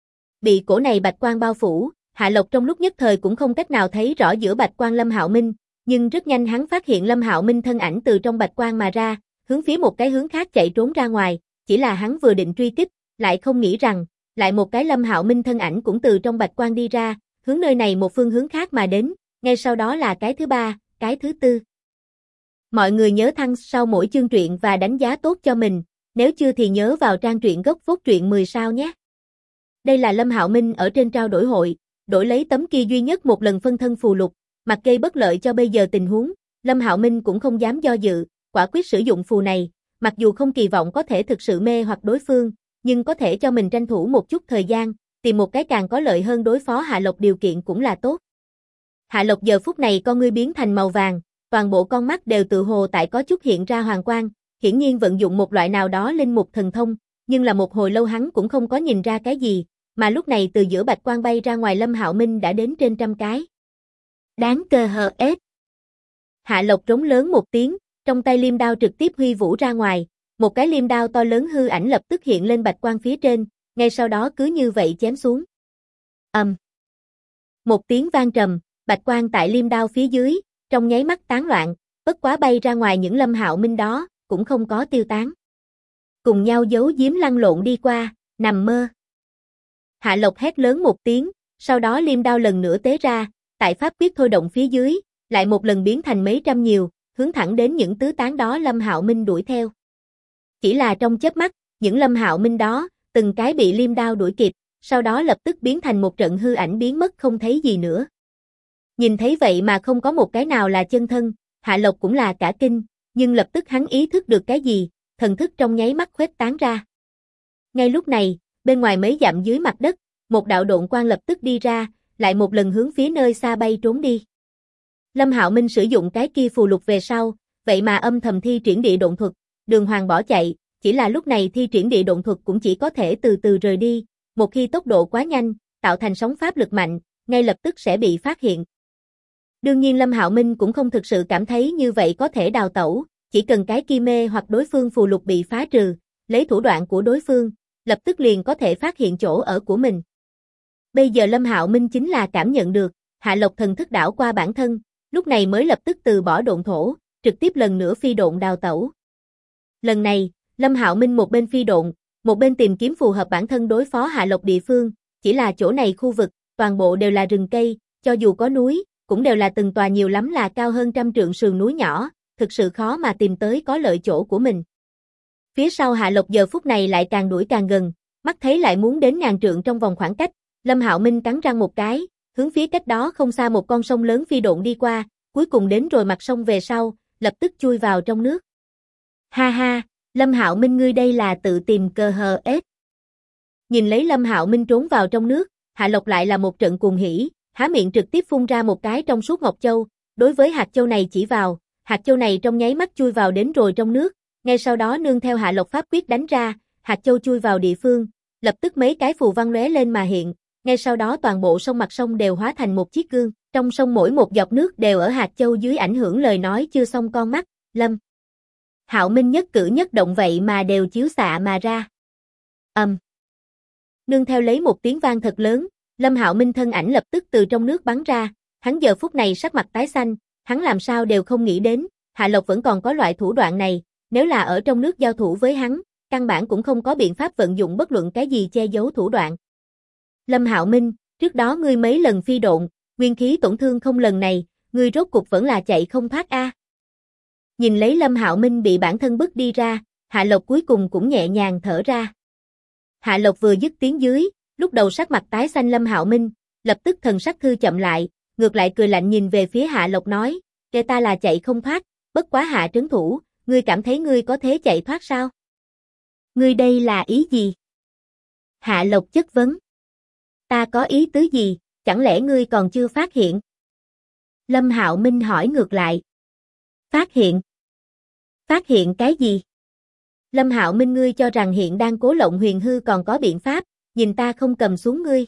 Bị cổ này bạch quang bao phủ, Hạ Lộc trong lúc nhất thời cũng không cách nào thấy rõ giữa bạch quang Lâm Hạo Minh, nhưng rất nhanh hắn phát hiện Lâm Hạo Minh thân ảnh từ trong bạch quang mà ra, hướng phía một cái hướng khác chạy trốn ra ngoài, chỉ là hắn vừa định truy kích, lại không nghĩ rằng, lại một cái Lâm Hạo Minh thân ảnh cũng từ trong bạch quang đi ra, hướng nơi này một phương hướng khác mà đến, ngay sau đó là cái thứ ba, cái thứ tư. Mọi người nhớ thăng sau mỗi chương truyện và đánh giá tốt cho mình, nếu chưa thì nhớ vào trang truyện gốc phốt truyện 10 sao nhé. Đây là Lâm Hạo Minh ở trên trao đổi hội, đổi lấy tấm kia duy nhất một lần phân thân phù lục, mặc gây bất lợi cho bây giờ tình huống, Lâm Hạo Minh cũng không dám do dự, quả quyết sử dụng phù này, mặc dù không kỳ vọng có thể thực sự mê hoặc đối phương, nhưng có thể cho mình tranh thủ một chút thời gian, tìm một cái càng có lợi hơn đối phó Hạ Lộc điều kiện cũng là tốt. Hạ Lộc giờ phút này con ngươi biến thành màu vàng, toàn bộ con mắt đều tự hồ tại có chút hiện ra hoàng quang, hiển nhiên vận dụng một loại nào đó linh mục thần thông, nhưng là một hồi lâu hắn cũng không có nhìn ra cái gì, mà lúc này từ giữa bạch quang bay ra ngoài Lâm Hạo Minh đã đến trên trăm cái. Đáng cơ hờ ết. Hạ Lộc trống lớn một tiếng, trong tay liêm đao trực tiếp huy vũ ra ngoài, một cái liêm đao to lớn hư ảnh lập tức hiện lên bạch quang phía trên, ngay sau đó cứ như vậy chém xuống. Một tiếng vang trầm, bạch quang tại liêm đao phía dưới, trong nháy mắt tán loạn, bất quá bay ra ngoài những Lâm Hạo Minh đó, cũng không có tiêu tán. Cùng nhau giấu giếm lăn lộn đi qua, nằm mơ. Hạ Lộc hét lớn một tiếng, sau đó liêm đao lần nữa tế ra, tại pháp quyết thôi động phía dưới, lại một lần biến thành mấy trăm nhiều, hướng thẳng đến những tứ tán đó Lâm Hạo Minh đuổi theo. Chỉ là trong chớp mắt, những Lâm Hạo Minh đó, từng cái bị liêm đao đuổi kịp, sau đó lập tức biến thành một trận hư ảnh biến mất không thấy gì nữa. Nhìn thấy vậy mà không có một cái nào là chân thân, Hạ Lộc cũng là cả kinh, nhưng lập tức hắn ý thức được cái gì, thần thức trong nháy mắt khuếch tán ra. Ngay lúc này, bên ngoài mấy dặm dưới mặt đất, một đạo độn quang lập tức đi ra, lại một lần hướng phía nơi xa bay trốn đi. Lâm Hạo Minh sử dụng cái kia phù lục về sau, vậy mà âm thầm thi triển địa độn thuật, đường hoàng bỏ chạy, chỉ là lúc này thi triển địa độn thuật cũng chỉ có thể từ từ rời đi, một khi tốc độ quá nhanh, tạo thành sóng pháp lực mạnh, ngay lập tức sẽ bị phát hiện. Đương nhiên Lâm Hạo Minh cũng không thực sự cảm thấy như vậy có thể đào tẩu, chỉ cần cái kia mê hoặc đối phương phù lục bị phá trừ, lấy thủ đoạn của đối phương, lập tức liền có thể phát hiện chỗ ở của mình. Bây giờ Lâm Hạo Minh chính là cảm nhận được, Hạ Lộc thần thức đảo qua bản thân, lúc này mới lập tức từ bỏ độn thổ, trực tiếp lần nữa phi độn đào tẩu. Lần này, Lâm Hạo Minh một bên phi độn, một bên tìm kiếm phù hợp bản thân đối phó Hạ Lộc địa phương, chỉ là chỗ này khu vực, toàn bộ đều là rừng cây, cho dù có núi, cũng đều là từng tòa nhiều lắm là cao hơn 100 trượng sườn núi nhỏ, thực sự khó mà tìm tới có lợi chỗ của mình. Phía sau Hạ Lộc giờ phút này lại càng đuổi càng gần, mắt thấy lại muốn đến 1000 trượng trong vòng khoảng cách, Lâm Hạo Minh cắn răng một cái, hướng phía cách đó không xa một con sông lớn phi độn đi qua, cuối cùng đến rồi mặt sông về sau, lập tức chui vào trong nước. Ha ha, Lâm Hạo Minh ngươi đây là tự tìm cơ hờ ếch. Nhìn lấy Lâm Hạo Minh trốn vào trong nước, Hạ Lộc lại là một trận cuồng hỉ, há miệng trực tiếp phun ra một cái trong suốt ngọc châu, đối với hạt châu này chỉ vào, hạt châu này trong nháy mắt chui vào đến rồi trong nước, ngay sau đó nương theo Hạ Lộc pháp quyết đánh ra, hạt châu chui vào địa phương, lập tức mấy cái phù văn lóe lên mà hiện, ngay sau đó toàn bộ sông mặt sông đều hóa thành một chiếc gương, trong sông mỗi một giọt nước đều ở hạt châu dưới ảnh hưởng lời nói chưa xong con mắt, Lâm Hạo Minh nhất cử nhất động vậy mà đều chiếu xạ mà ra. Nương theo lấy một tiếng vang thật lớn, Lâm Hạo Minh thân ảnh lập tức từ trong nước bắn ra, hắn giờ phút này sắc mặt tái xanh, hắn làm sao đều không nghĩ đến, Hạ Lộc vẫn còn có loại thủ đoạn này, nếu là ở trong nước giao thủ với hắn, căn bản cũng không có biện pháp vận dụng bất luận cái gì che giấu thủ đoạn. Lâm Hạo Minh, trước đó ngươi mấy lần phi độn, nguyên khí tổn thương không lần này, ngươi rốt cục vẫn là chạy không thoát a. Nhìn lấy Lâm Hạo Minh bị bản thân bức đi ra, Hạ Lộc cuối cùng cũng nhẹ nhàng thở ra. Hạ Lộc vừa dứt tiếng dưới, lúc đầu sắc mặt tái xanh Lâm Hạo Minh, lập tức thần sắc thư chậm lại, ngược lại cười lạnh nhìn về phía Hạ Lộc nói, kể ta là chạy không thoát, bất quá Hạ trấn thủ, ngươi cảm thấy ngươi có thể chạy thoát sao? Ngươi đây là ý gì? Hạ Lộc chất vấn. Ta có ý tứ gì, chẳng lẽ ngươi còn chưa phát hiện? Lâm Hạo Minh hỏi ngược lại. Phát hiện? Phát hiện cái gì? Lâm Hạo Minh ngươi cho rằng hiện đang cố lộng huyền hư còn có biện pháp, nhìn ta không cầm xuống ngươi.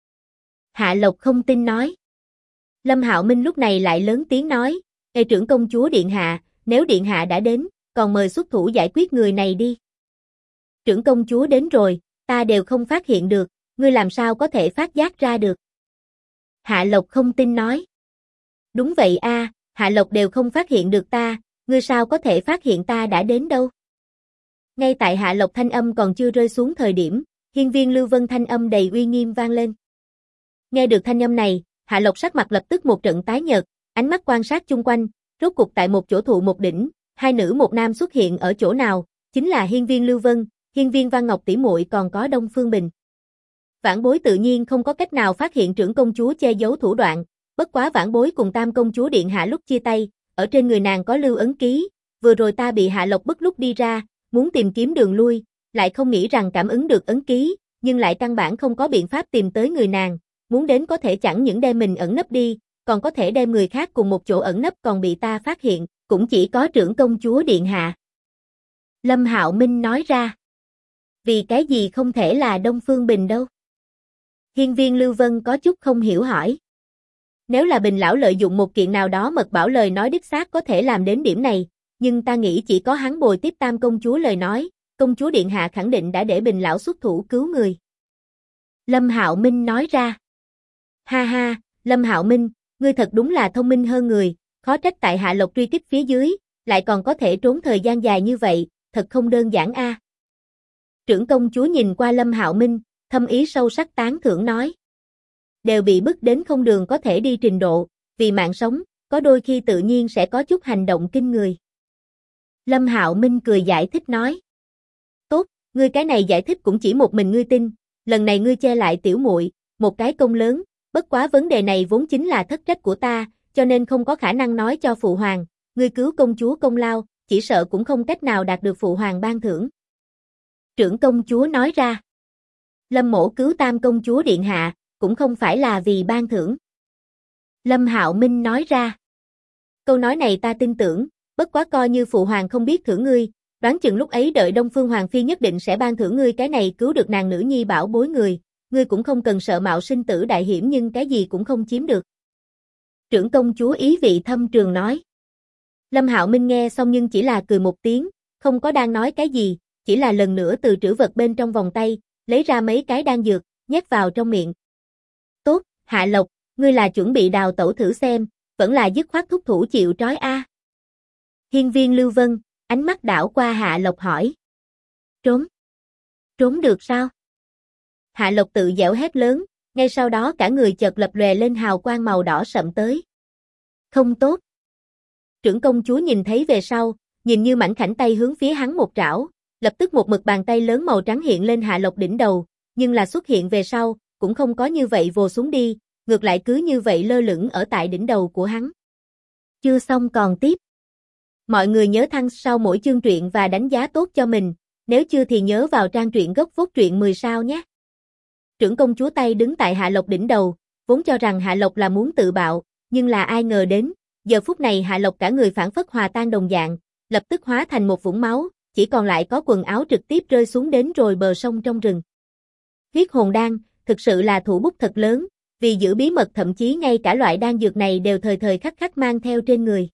Hạ Lộc không tin nói. Lâm Hạo Minh lúc này lại lớn tiếng nói, Ê trưởng công chúa Điện Hạ, nếu Điện Hạ đã đến, còn mời xuất thủ giải quyết người này đi. Trưởng công chúa đến rồi, ta đều không phát hiện được, ngươi làm sao có thể phát giác ra được. Hạ Lộc không tin nói. Đúng vậy a, Hạ Lộc đều không phát hiện được ta, ngươi sao có thể phát hiện ta đã đến đâu. Ngay tại Hạ Lộc thanh âm còn chưa rơi xuống thời điểm, hiên viên Lưu Vân thanh âm đầy uy nghiêm vang lên. Nghe được thanh âm này, Hạ Lộc sắc mặt lập tức một trận tái nhợt, ánh mắt quan sát chung quanh, rốt cục tại một chỗ thụ một đỉnh, hai nữ một nam xuất hiện ở chỗ nào, chính là hiên viên Lưu Vân, hiên viên Văn Ngọc tỷ muội còn có Đông Phương Bình. Vãn Bối tự nhiên không có cách nào phát hiện trưởng công chúa che giấu thủ đoạn, bất quá Vãn Bối cùng Tam công chúa Điện Hạ lúc chia tay, ở trên người nàng có lưu ấn ký, vừa rồi ta bị Hạ Lộc bức lúc đi ra, muốn tìm kiếm đường lui, lại không nghĩ rằng cảm ứng được ấn ký, nhưng lại căn bản không có biện pháp tìm tới người nàng, muốn đến có thể chẳng những đem mình ẩn nấp đi, còn có thể đem người khác cùng một chỗ ẩn nấp còn bị ta phát hiện, cũng chỉ có trưởng công chúa Điện Hạ. Lâm Hạo Minh nói ra. Vì cái gì không thể là Đông Phương Bình đâu? Hiên viên Lưu Vân có chút không hiểu hỏi. Nếu là Bình lão lợi dụng một kiện nào đó mật bảo lời nói đích xác có thể làm đến điểm này, nhưng ta nghĩ chỉ có hắn bồi tiếp Tam công chúa lời nói, công chúa Điện Hạ khẳng định đã để Bình lão xuất thủ cứu người. Lâm Hạo Minh nói ra. Ha ha, Lâm Hạo Minh, ngươi thật đúng là thông minh hơn người, khó trách tại Hạ Lộc truy kích phía dưới, lại còn có thể trốn thời gian dài như vậy, thật không đơn giản a. Trưởng công chúa nhìn qua Lâm Hạo Minh, thâm ý sâu sắc tán thưởng nói. Đều bị bức đến không đường có thể đi trình độ, vì mạng sống, có đôi khi tự nhiên sẽ có chút hành động kinh người. Lâm Hạo Minh cười giải thích nói. Tốt, ngươi cái này giải thích cũng chỉ một mình ngươi tin, lần này ngươi che lại tiểu muội, một cái công lớn, bất quá vấn đề này vốn chính là thất trách của ta, cho nên không có khả năng nói cho phụ hoàng, ngươi cứu công chúa công lao, chỉ sợ cũng không cách nào đạt được phụ hoàng ban thưởng. Trưởng công chúa nói ra. Lâm mỗ cứu Tam công chúa điện hạ, cũng không phải là vì ban thưởng. Lâm Hạo Minh nói ra. Câu nói này ta tin tưởng, bất quá coi như phụ hoàng không biết thưởng ngươi, đoán chừng lúc ấy đợi Đông Phương Hoàng Phi nhất định sẽ ban thưởng ngươi cái này cứu được nàng nữ nhi bảo bối người, ngươi cũng không cần sợ mạo sinh tử đại hiểm nhưng cái gì cũng không chiếm được. Trưởng công chúa ý vị thâm trường nói. Lâm Hạo Minh nghe xong nhưng chỉ là cười một tiếng, không có đang nói cái gì, chỉ là lần nữa từ trữ vật bên trong vòng tay, lấy ra mấy cái đan dược, nhét vào trong miệng. Tốt, Hạ Lộc, ngươi là chuẩn bị đào tẩu thử xem, vẫn là dứt khoát thúc thủ chịu trói a. Hiên viên Lưu Vân, ánh mắt đảo qua Hạ Lộc hỏi. Trốn? Trốn được sao? Hạ Lộc tự giễu hét lớn, ngay sau đó cả người chợt lập lòe lên hào quang màu đỏ sậm tới. Không tốt. Trưởng công chúa nhìn thấy về sau, nhìn như mảnh khảnh tay hướng phía hắn một trảo, lập tức một mực bàn tay lớn màu trắng hiện lên Hạ Lộc đỉnh đầu, nhưng là xuất hiện về sau, cũng không có như vậy vồ xuống đi, ngược lại cứ như vậy lơ lửng ở tại đỉnh đầu của hắn. Chưa xong còn tiếp. Mọi người nhớ thăng sau mỗi chương truyện và đánh giá tốt cho mình, nếu chưa thì nhớ vào trang truyện gốc phốt truyện 10 sao nhé. Trưởng công chúa tay đứng tại Hạ Lộc đỉnh đầu, vốn cho rằng Hạ Lộc là muốn tự bạo, nhưng là ai ngờ đến, giờ phút này Hạ Lộc cả người phảng phất hòa tan đồng dạng, lập tức hóa thành một vũng máu, chỉ còn lại có quần áo trực tiếp rơi xuống đến rồi bờ sông trong rừng. Huyết hồn đan, thực sự là thủ bút thật lớn, vì giữ bí mật thậm chí ngay cả loại đan dược này đều thời thời khắc khắc mang theo trên người.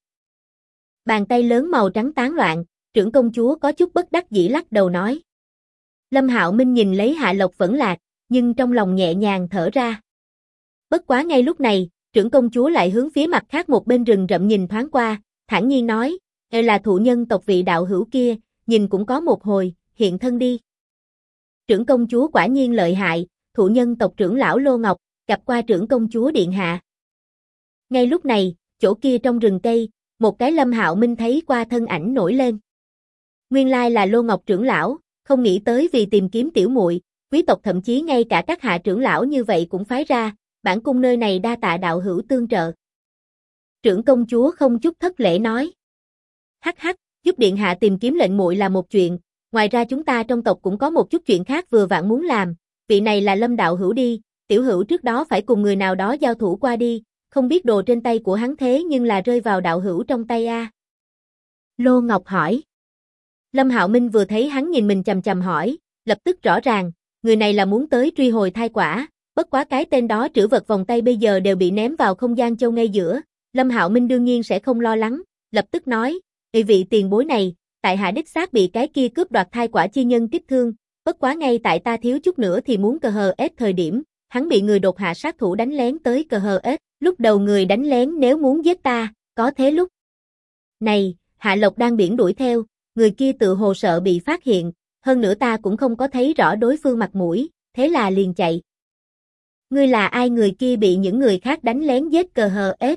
Bàn tay lớn màu trắng tán loạn, trưởng công chúa có chút bất đắc dĩ lắc đầu nói. Lâm Hạo Minh nhìn lấy Hạ Lộc vẫn lạc, nhưng trong lòng nhẹ nhàng thở ra. Bất quá ngay lúc này, trưởng công chúa lại hướng phía mặt khác một bên rừng rậm nhìn thoáng qua, thản nhiên nói, là thụ nhân tộc vị đạo hữu kia, nhìn cũng có một hồi, hiện thân đi. Trưởng công chúa quả nhiên lợi hại, thụ nhân tộc trưởng lão Lô Ngọc, gặp qua trưởng công chúa điện hạ. Ngay lúc này, chỗ kia trong rừng cây, một cái Lâm Hạo Minh thấy qua thân ảnh nổi lên. Nguyên lai là Lô Ngọc trưởng lão, không nghĩ tới vì tìm kiếm tiểu muội, quý tộc thậm chí ngay cả các hạ trưởng lão như vậy cũng phái ra, bản cung nơi này đa tạ đạo hữu tương trợ. Trưởng công chúa không chút thất lễ nói. Hắc hắc, giúp điện hạ tìm kiếm lệnh muội là một chuyện, ngoài ra chúng ta trong tộc cũng có một chút chuyện khác vừa vặn muốn làm, vị này là Lâm đạo hữu đi, tiểu hữu trước đó phải cùng người nào đó giao thủ qua đi, không biết đồ trên tay của hắn thế nhưng là rơi vào đạo hữu trong tay a. Lô Ngọc hỏi. Lâm Hạo Minh vừa thấy hắn nhìn mình chằm chằm hỏi, lập tức rõ ràng, người này là muốn tới truy hồi thai quả, bất quá cái tên đó trữ vật vòng tay bây giờ đều bị ném vào không gian châu ngay giữa, Lâm Hạo Minh đương nhiên sẽ không lo lắng, lập tức nói, vị tiền bối này, tại hạ đích xác bị cái kia cướp đoạt thai quả chi nhân kích thương, bất quá ngay tại ta thiếu chút nữa thì muốn cờ hờ ết thời điểm, hắn bị người đột hạ sát thủ đánh lén tới cờ hờ ết, lúc đầu người đánh lén nếu muốn giết ta, có thế lúc này, Hạ Lộc đang biển đuổi theo, người kia tự hồ sợ bị phát hiện, hơn nữa ta cũng không có thấy rõ đối phương mặt mũi, thế là liền chạy. Ngươi là ai? Người kia bị những người khác đánh lén giết cờ hờ ết.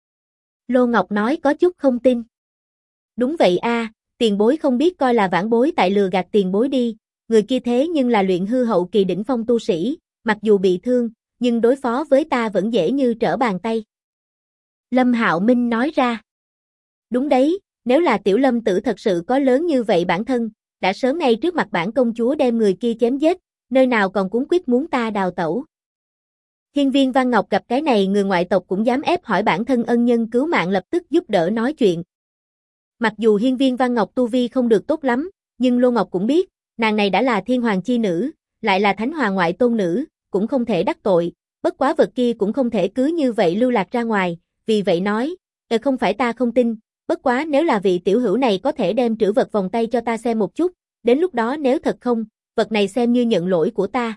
Lô Ngọc nói có chút không tin. Đúng vậy a, tiền bối không biết coi là vãn bối tại lừa gạt tiền bối đi, người kia thế nhưng là luyện hư hậu kỳ đỉnh phong tu sĩ, mặc dù bị thương, nhưng đối phó với ta vẫn dễ như trở bàn tay. Lâm Hạo Minh nói ra. Đúng đấy, nếu là tiểu Lâm tử thật sự có lớn như vậy bản thân, đã sớm ngay trước mặt bản công chúa đem người kia chém giết, nơi nào còn cuống quýt muốn ta đào tẩu. Hiên viên Văn Ngọc gặp cái này người ngoại tộc cũng dám ép hỏi bản thân ân nhân cứu mạng lập tức giúp đỡ nói chuyện. Mặc dù hiên viên Văn Ngọc tu vi không được tốt lắm, nhưng Lô Ngọc cũng biết, nàng này đã là thiên hoàng chi nữ, lại là thánh hoàng ngoại tôn nữ, cũng không thể đắc tội, bất quá vật kia cũng không thể cứ như vậy lưu lạc ra ngoài, vì vậy nói, không phải ta không tin, bất quá nếu là vị tiểu hữu này có thể đem trữ vật vòng tay cho ta xem một chút, đến lúc đó nếu thật không, vật này xem như nhận lỗi của ta.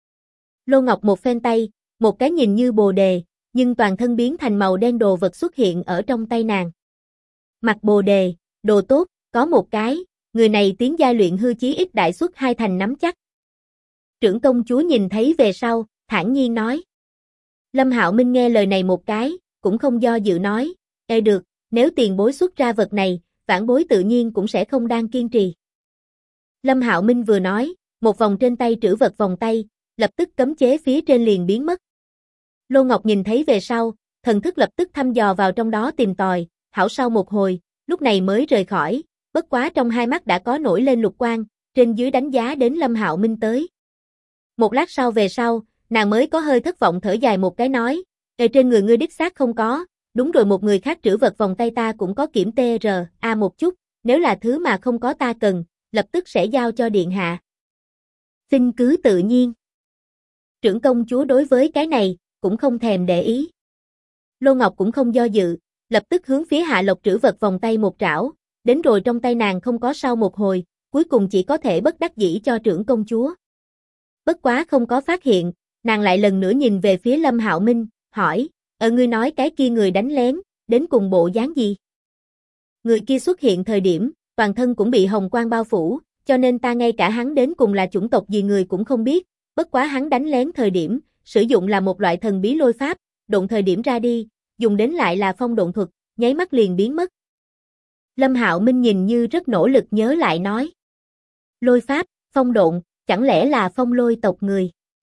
Lô Ngọc một phen tay, một cái nhìn như bồ đề, nhưng toàn thân biến thành màu đen đồ vật xuất hiện ở trong tay nàng. Mặt bồ đề, đồ tốt, có một cái, người này tiến giai luyện hư chí ít đại suất 2 thành nắm chắc. Trưởng công chúa nhìn thấy về sau, thản nhiên nói. Lâm Hạo Minh nghe lời này một cái, cũng không do dự nói, được, nếu tiền bối xuất ra vật này, vãn bối tự nhiên cũng sẽ không đang kiên trì. Lâm Hạo Minh vừa nói, một vòng trên tay trữ vật vòng tay, lập tức cấm chế phía trên liền biến mất. Lô Ngọc nhìn thấy về sau, thần thức lập tức thăm dò vào trong đó tìm tòi, hảo sau một hồi, lúc này mới rời khỏi, bất quá trong hai mắt đã có nổi lên lục quang, trên dưới đánh giá đến Lâm Hạo Minh tới. Một lát sau về sau, nàng mới có hơi thất vọng thở dài một cái nói, trên người ngươi đích xác không có, đúng rồi một người khác trữ vật vòng tay ta cũng có kiểm TRA một chút, nếu là thứ mà không có ta cần, lập tức sẽ giao cho điện hạ. Xin cứ tự nhiên. Trưởng công chúa đối với cái này, cũng không thèm để ý. Lô Ngọc cũng không do dự, lập tức hướng phía Hạ Lộc trữ vật vòng tay một trảo, đến rồi trong tay nàng không có sau một hồi, cuối cùng chỉ có thể bất đắc dĩ cho trưởng công chúa. Bất quá không có phát hiện, nàng lại lần nữa nhìn về phía Lâm Hạo Minh, hỏi, ngươi nói cái kia người đánh lén, đến cùng bộ dáng gì? Người kia xuất hiện thời điểm, toàn thân cũng bị hồng quang bao phủ, cho nên ta ngay cả hắn đến cùng là chủng tộc gì người cũng không biết, bất quá hắn đánh lén thời điểm, sử dụng là một loại thần bí lôi pháp, độn thời điểm ra đi, dùng đến lại là phong độn thuật, nháy mắt liền biến mất. Lâm Hạo Minh nhìn như rất nỗ lực nhớ lại nói. Lôi pháp, phong độn, chẳng lẽ là phong lôi tộc người?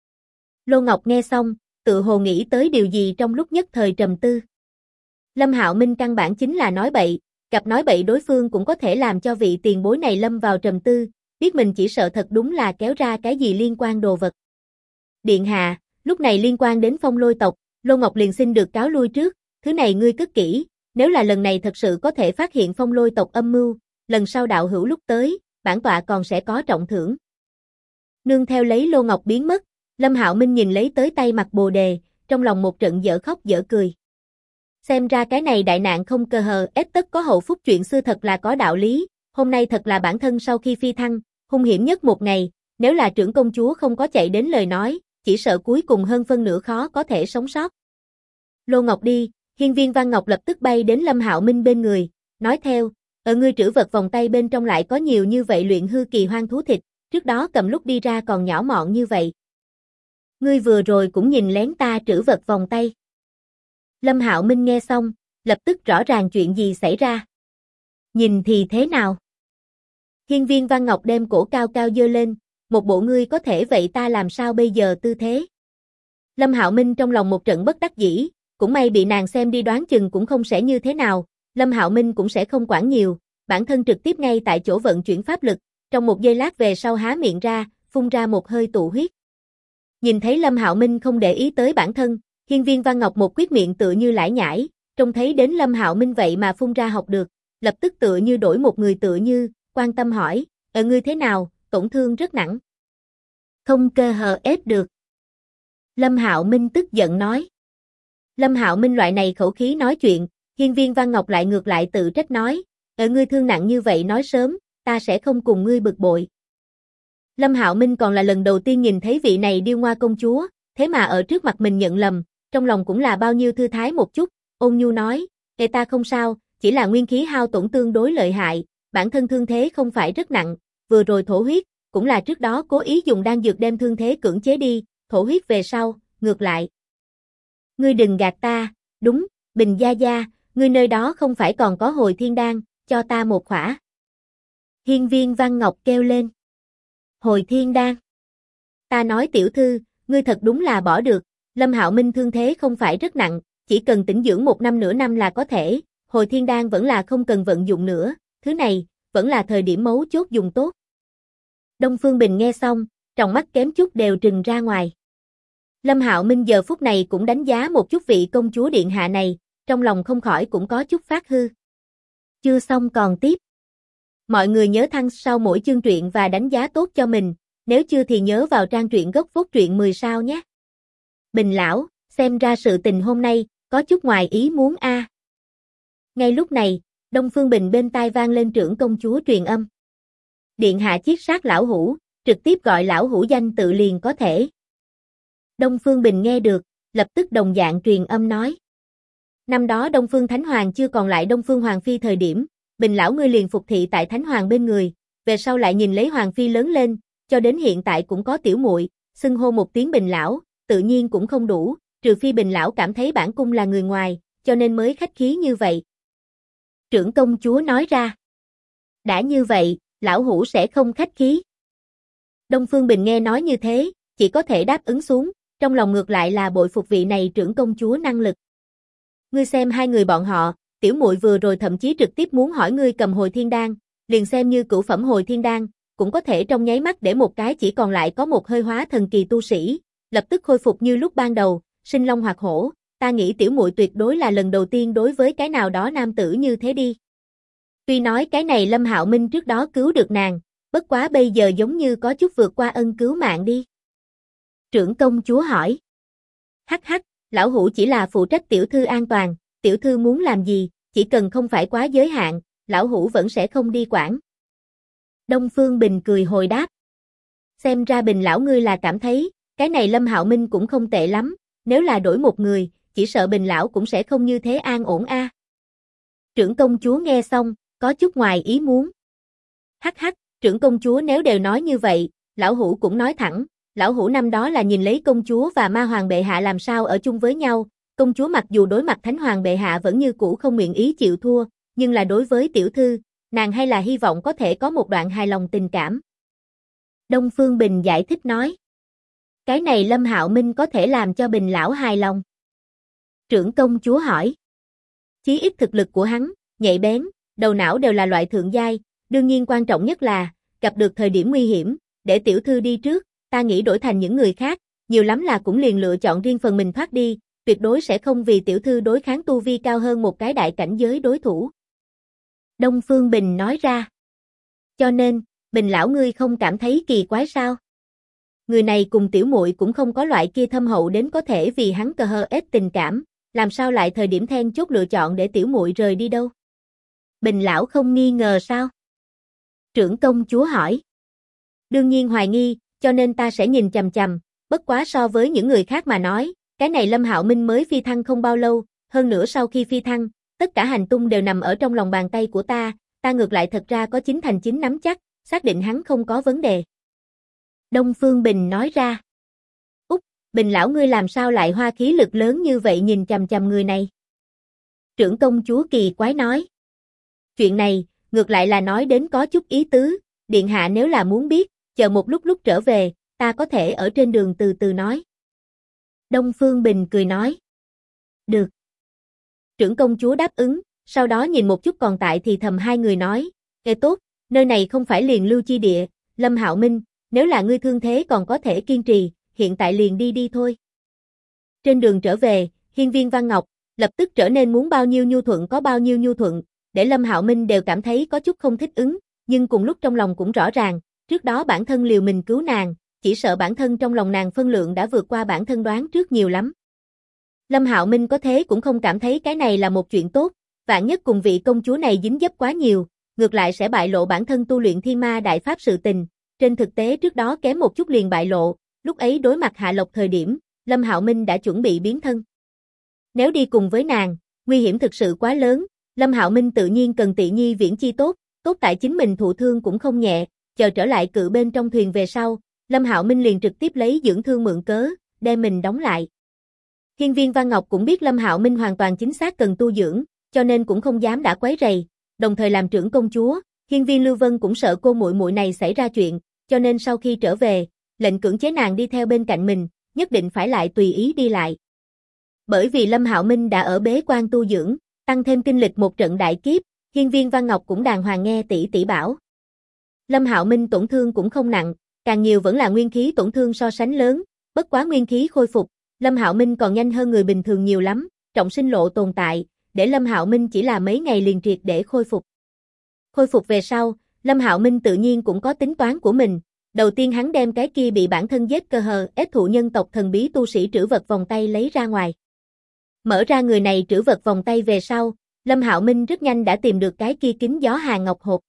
Lô Ngọc nghe xong, tự hồ nghĩ tới điều gì trong lúc nhất thời trầm tư. Lâm Hạo Minh căn bản chính là nói bậy, gặp nói bậy đối phương cũng có thể làm cho vị tiền bối này lâm vào trầm tư, biết mình chỉ sợ thật đúng là kéo ra cái gì liên quan đồ vật. Điện hạ, lúc này liên quan đến phong lôi tộc, Lô Ngọc liền xin được cáo lui trước, thứ này ngươi cất kỹ, nếu là lần này thật sự có thể phát hiện phong lôi tộc âm mưu, lần sau đạo hữu lúc tới, bản tọa còn sẽ có trọng thưởng. Nương theo lấy Lô Ngọc biến mất, Lâm Hạo Minh nhìn lấy tới tay mặt bồ đề, trong lòng một trận dở khóc dở cười. Xem ra cái này đại nạn không cơ hờ ép tất có hậu phúc chuyện xưa thật là có đạo lý, hôm nay thật là bản thân sau khi phi thăng, hung hiểm nhất một ngày, nếu là trưởng công chúa không có chạy đến lời nói, chỉ sợ cuối cùng hơn phân nửa khó có thể sống sót. Lô Ngọc đi, Hiên Viên Văn Ngọc lập tức bay đến Lâm Hạo Minh bên người, nói theo, ở ngươi trữ vật vòng tay bên trong lại có nhiều như vậy luyện hư kỳ hoang thú thịt, trước đó cầm lúc đi ra còn nhỏ mọn như vậy. Ngươi vừa rồi cũng nhìn lén ta trữ vật vòng tay. Lâm Hạo Minh nghe xong, lập tức rõ ràng chuyện gì xảy ra. Nhìn thì thế nào? Hiên Viên Văn Ngọc đem cổ cao cao giơ lên, một bộ ngươi có thể vậy ta làm sao bây giờ tư thế. Lâm Hạo Minh trong lòng một trận bất đắc dĩ, cũng may bị nàng xem đi đoán chừng cũng không sẽ như thế nào, Lâm Hạo Minh cũng sẽ không quản nhiều, bản thân trực tiếp ngay tại chỗ vận chuyển pháp lực, trong một giây lát về sau há miệng ra, phun ra một hơi tụ huyết. Nhìn thấy Lâm Hạo Minh không để ý tới bản thân, Hiên Viên Văn Ngọc một quyết miệng tựa như lải nhải, trông thấy đến Lâm Hạo Minh vậy mà phun ra học được, lập tức tựa như đổi một người tựa như, quan tâm hỏi, ngươi thế nào, tổn thương rất nặng. Không cơ hờ ép được. Lâm Hạo Minh tức giận nói. Lâm Hạo Minh loại này khẩu khí nói chuyện, Hiên Viên Văn Ngọc lại ngược lại tự trách nói, ngươi thương nặng như vậy nói sớm, ta sẽ không cùng ngươi bực bội. Lâm Hạo Minh còn là lần đầu tiên nhìn thấy vị này điêu ngoa công chúa, thế mà ở trước mặt mình nhận lầm, trong lòng cũng là bao nhiêu thư thái một chút, ôn nhu nói, ta không sao, chỉ là nguyên khí hao tổn tương đối lợi hại, bản thân thương thế không phải rất nặng, vừa rồi thổ huyết, cũng là trước đó cố ý dùng đan dược đem thương thế cưỡng chế đi, thổ huyết về sau, ngược lại. Ngươi đừng gạt ta, đúng, Bình gia gia, ngươi nơi đó không phải còn có hồi thiên đan, cho ta một khỏa. Hiên Viên Văn Ngọc kêu lên. Hồi thiên đan. Ta nói tiểu thư, ngươi thật đúng là bỏ được, Lâm Hạo Minh thương thế không phải rất nặng, chỉ cần tĩnh dưỡng một năm nửa năm là có thể, hồi thiên đan vẫn là không cần vận dụng nữa, thứ này, vẫn là thời điểm mấu chốt dùng tốt. Đông Phương Bình nghe xong, tròng mắt kém chút đều trừng ra ngoài. Lâm Hạo Minh giờ phút này cũng đánh giá một chút vị công chúa điện hạ này, trong lòng không khỏi cũng có chút phát hư. Chưa xong còn tiếp. Mọi người nhớ thăng sau mỗi chương truyện và đánh giá tốt cho mình, nếu chưa thì nhớ vào trang truyện gốc phốt truyện 10 sao nhé. Bình lão, xem ra sự tình hôm nay, có chút ngoài ý muốn a. Ngay lúc này, Đông Phương Bình bên tai vang lên trưởng công chúa truyền âm. Điện hạ chiết sát lão hủ, trực tiếp gọi lão hủ danh tự liền có thể. Đông Phương Bình nghe được, lập tức đồng dạng truyền âm nói. Năm đó Đông Phương Thánh Hoàng chưa còn lại Đông Phương Hoàng Phi thời điểm, Bình lão ngươi liền phục thị tại Thánh Hoàng bên người, về sau lại nhìn lấy Hoàng Phi lớn lên, cho đến hiện tại cũng có tiểu muội, xưng hô một tiếng Bình lão, tự nhiên cũng không đủ, trừ phi Bình lão cảm thấy bản cung là người ngoài, cho nên mới khách khí như vậy. Trưởng công chúa nói ra. Đã như vậy, lão hủ sẽ không khách khí. Đông Phương Bình nghe nói như thế, chỉ có thể đáp ứng xuống, trong lòng ngược lại là bội phục vị này trưởng công chúa năng lực. Ngươi xem hai người bọn họ, tiểu muội vừa rồi thậm chí trực tiếp muốn hỏi ngươi cầm hồi thiên đan, liền xem như cửu phẩm hồi thiên đan, cũng có thể trong nháy mắt để một cái chỉ còn lại có một hơi hóa thần kỳ tu sĩ, lập tức khôi phục như lúc ban đầu, sinh long hoạt hổ, ta nghĩ tiểu muội tuyệt đối là lần đầu tiên đối với cái nào đó nam tử như thế đi. Tuy nói cái này Lâm Hạo Minh trước đó cứu được nàng, bất quá bây giờ giống như có chút vượt qua ân cứu mạng đi. Trưởng công chúa hỏi. Hắc hắc, lão hủ chỉ là phụ trách tiểu thư an toàn, tiểu thư muốn làm gì, chỉ cần không phải quá giới hạn, lão hủ vẫn sẽ không đi quản. Đông Phương Bình cười hồi đáp. Xem ra Bình lão ngươi là cảm thấy, cái này Lâm Hạo Minh cũng không tệ lắm, nếu là đổi một người, chỉ sợ Bình lão cũng sẽ không như thế an ổn a. Trưởng công chúa nghe xong, có chút ngoài ý muốn. Hắc hắc, trưởng công chúa nếu đều nói như vậy, lão hủ cũng nói thẳng, lão hủ năm đó là nhìn lấy công chúa và ma hoàng bệ hạ làm sao ở chung với nhau, công chúa mặc dù đối mặt thánh hoàng bệ hạ vẫn như cũ không nguyện ý chịu thua, nhưng là đối với tiểu thư, nàng hay là hy vọng có thể có một đoạn hài lòng tình cảm. Đông Phương Bình giải thích nói. Cái này Lâm Hạo Minh có thể làm cho Bình lão hài lòng. Trưởng công chúa hỏi. Chí ít thực lực của hắn, nhạy bén, đầu não đều là loại thượng giai, đương nhiên quan trọng nhất là, gặp được thời điểm nguy hiểm, để tiểu thư đi trước, ta nghĩ đổi thành những người khác, nhiều lắm là cũng liền lựa chọn riêng phần mình thoát đi, tuyệt đối sẽ không vì tiểu thư đối kháng tu vi cao hơn một cái đại cảnh giới đối thủ. Đông Phương Bình nói ra. Cho nên, Bình lão ngươi không cảm thấy kỳ quái sao? Người này cùng tiểu muội cũng không có loại kia thâm hậu đến có thể vì hắn cờ hờ ết tình cảm, làm sao lại thời điểm then chốt lựa chọn để tiểu muội rời đi đâu? Bình lão không nghi ngờ sao? Trưởng công chúa hỏi. Đương nhiên hoài nghi, cho nên ta sẽ nhìn chằm chằm, bất quá so với những người khác mà nói, cái này Lâm Hạo Minh mới phi thăng không bao lâu, hơn nữa sau khi phi thăng, tất cả hành tung đều nằm ở trong lòng bàn tay của ta ngược lại thật ra có 9/9 nắm chắc, xác định hắn không có vấn đề. Đông Phương Bình nói ra. Úc, Bình lão ngươi làm sao lại hoa khí lực lớn như vậy nhìn chằm chằm người này? Trưởng công chúa kỳ quái nói. Chuyện này, ngược lại là nói đến có chút ý tứ, điện hạ nếu là muốn biết, chờ một lúc trở về, ta có thể ở trên đường từ từ nói. Đông Phương Bình cười nói. Được. Trưởng công chúa đáp ứng, sau đó nhìn một chút còn tại thì thầm hai người nói, nghe tốt, nơi này không phải liền lưu chi địa, Lâm Hạo Minh, nếu là ngươi thương thế còn có thể kiên trì, hiện tại liền đi thôi. Trên đường trở về, Hiên Viên Văn Ngọc, lập tức trở nên muốn bao nhiêu nhu thuận có bao nhiêu nhu thuận, để Lâm Hạo Minh đều cảm thấy có chút không thích ứng, nhưng cùng lúc trong lòng cũng rõ ràng, trước đó bản thân liều mình cứu nàng, chỉ sợ bản thân trong lòng nàng phân lượng đã vượt qua bản thân đoán trước nhiều lắm. Lâm Hạo Minh có thế cũng không cảm thấy cái này là một chuyện tốt, vạn nhất cùng vị công chúa này dính dấp quá nhiều, ngược lại sẽ bại lộ bản thân tu luyện thiên ma đại pháp sự tình, trên thực tế trước đó kém một chút liền bại lộ, lúc ấy đối mặt Hạ Lộc thời điểm, Lâm Hạo Minh đã chuẩn bị biến thân. Nếu đi cùng với nàng, nguy hiểm thực sự quá lớn, Lâm Hạo Minh tự nhiên cần Tị Nhi viễn chi tốt tại chính mình thụ thương cũng không nhẹ, chờ trở lại cự bên trong thuyền về sau, Lâm Hạo Minh liền trực tiếp lấy dưỡng thương mượn cớ, đem mình đóng lại. Hiên Viên Văn Ngọc cũng biết Lâm Hạo Minh hoàn toàn chính xác cần tu dưỡng, cho nên cũng không dám đã quấy rầy, đồng thời làm trưởng công chúa, Hiên Viên Lưu Vân cũng sợ cô muội muội này xảy ra chuyện, cho nên sau khi trở về, lệnh cưỡng chế nàng đi theo bên cạnh mình, nhất định phải lại tùy ý đi lại. Bởi vì Lâm Hạo Minh đã ở bế quan tu dưỡng, tăng thêm kinh lịch một trận đại kiếp, Hiên Viên Văn Ngọc cũng đàng hoàng nghe tỷ bảo. Lâm Hạo Minh tổn thương cũng không nặng, càng nhiều vẫn là nguyên khí tổn thương so sánh lớn, bất quá nguyên khí khôi phục, Lâm Hạo Minh còn nhanh hơn người bình thường nhiều lắm, trọng sinh lộ tồn tại, để Lâm Hạo Minh chỉ là mấy ngày liền triệt để khôi phục. Khôi phục về sau, Lâm Hạo Minh tự nhiên cũng có tính toán của mình, đầu tiên hắn đem cái kia bị bản thân giết cơ hờ ết thụ nhân tộc thần bí tu sĩ trữ vật vòng tay lấy ra ngoài. Mở ra người này trữ vật vòng tay về sau, Lâm Hạo Minh rất nhanh đã tìm được cái kia kính gió hàng ngọc hộp.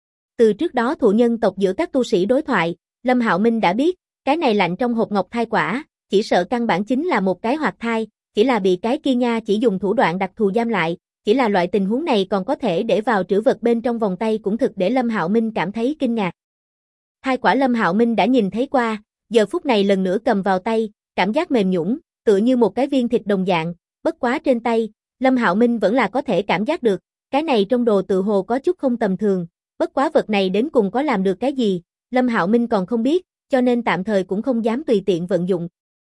Từ trước đó thụ nhân tộc giữa các tu sĩ đối thoại, Lâm Hạo Minh đã biết, cái này lạnh trong hộp ngọc thai quả, chỉ sợ căn bản chính là một cái hoạt thai, chỉ là bị cái kia nha chỉ dùng thủ đoạn đặc thù giam lại, chỉ là loại tình huống này còn có thể để vào trữ vật bên trong vòng tay cũng thực để Lâm Hạo Minh cảm thấy kinh ngạc. Thai quả Lâm Hạo Minh đã nhìn thấy qua, giờ phút này lần nữa cầm vào tay, cảm giác mềm nhũn, tựa như một cái viên thịt đồng dạng, bất quá trên tay, Lâm Hạo Minh vẫn là có thể cảm giác được, cái này trong đồ tự hồ có chút không tầm thường, bất quá vật này đến cùng có làm được cái gì, Lâm Hạo Minh còn không biết, cho nên tạm thời cũng không dám tùy tiện vận dụng.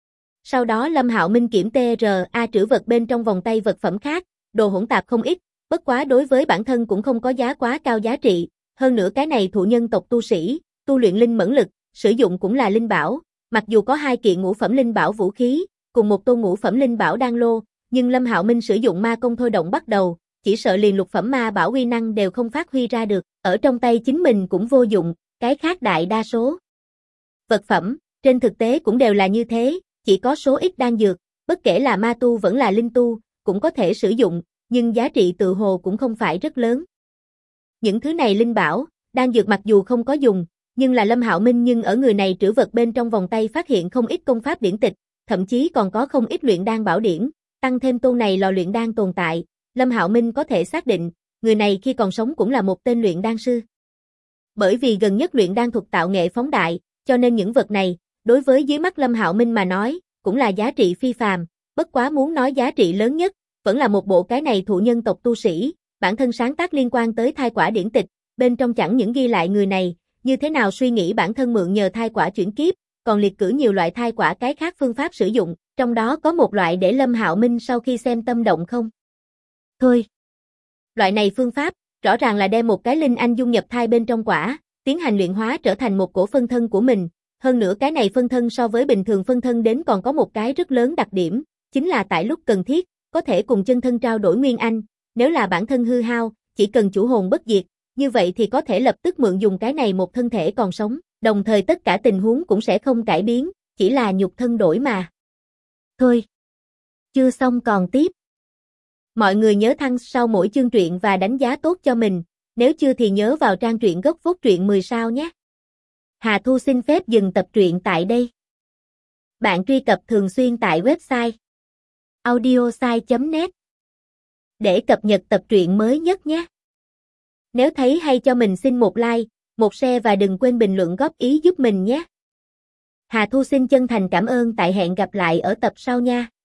Sau đó Lâm Hạo Minh kiểm TRA trữ vật bên trong vòng tay vật phẩm khác, đồ hỗn tạp không ít, bất quá đối với bản thân cũng không có giá quá cao giá trị, Hơn nữa cái này thụ nhân tộc tu sĩ, tu luyện linh mẫn lực, sử dụng cũng là linh bảo, mặc dù có 2 kiện ngũ phẩm linh bảo vũ khí, cùng một tôn ngũ phẩm linh bảo đan lô, nhưng Lâm Hạo Minh sử dụng ma công thôi động bắt đầu, chỉ sợ liền lục phẩm ma bảo uy năng đều không phát huy ra được, ở trong tay chính mình cũng vô dụng, cái khác đại đa số vật phẩm, trên thực tế cũng đều là như thế, chỉ có số ít đan dược, bất kể là ma tu vẫn là linh tu, cũng có thể sử dụng, nhưng giá trị tự hồ cũng không phải rất lớn. Những thứ này linh bảo, đan dược mặc dù không có dùng, nhưng là Lâm Hạo Minh nhưng ở người này trữ vật bên trong vòng tay phát hiện không ít công pháp điển tịch, thậm chí còn có không ít luyện đan bảo điển, tăng thêm tôn này lò luyện đan tồn tại, Lâm Hạo Minh có thể xác định, người này khi còn sống cũng là một tên luyện đan sư. Bởi vì gần nhất luyện đan thuật tạo nghệ phóng đại, cho nên những vật này, đối với dưới mắt Lâm Hạo Minh mà nói, cũng là giá trị phi phàm, bất quá muốn nói giá trị lớn nhất, vẫn là một bộ cái này thụ nhân tộc tu sĩ, bản thân sáng tác liên quan tới thai quả điển tịch, bên trong chẳng những ghi lại người này, như thế nào suy nghĩ bản thân mượn nhờ thai quả chuyển kiếp, còn liệt cử nhiều loại thai quả cái khác phương pháp sử dụng, trong đó có một loại để Lâm Hạo Minh sau khi xem tâm động không. Thôi. Loại này phương pháp, rõ ràng là đem một cái linh anh dung nhập thai bên trong quả, tiến hành luyện hóa trở thành một cổ phân thân của mình, hơn nữa cái này phân thân so với bình thường phân thân đến còn có một cái rất lớn đặc điểm, chính là tại lúc cần thiết, có thể cùng chân thân trao đổi nguyên anh, nếu là bản thân hư hao, chỉ cần chủ hồn bất diệt, như vậy thì có thể lập tức mượn dùng cái này một thân thể còn sống, đồng thời tất cả tình huống cũng sẽ không cải biến, chỉ là nhục thân đổi mà. Thôi. Chưa xong còn tiếp. Mọi người nhớ thăng sau mỗi chương truyện và đánh giá tốt cho mình, nếu chưa thì nhớ vào trang truyện gốc Vốt Truyện 10 sao nhé. Hà Thu xin phép dừng tập truyện tại đây. Bạn truy cập thường xuyên tại website audiosai.net để cập nhật tập truyện mới nhất nhé. Nếu thấy hay cho mình xin một like, một share và đừng quên bình luận góp ý giúp mình nhé. Hà Thu xin chân thành cảm ơn, tại hẹn gặp lại ở tập sau nha.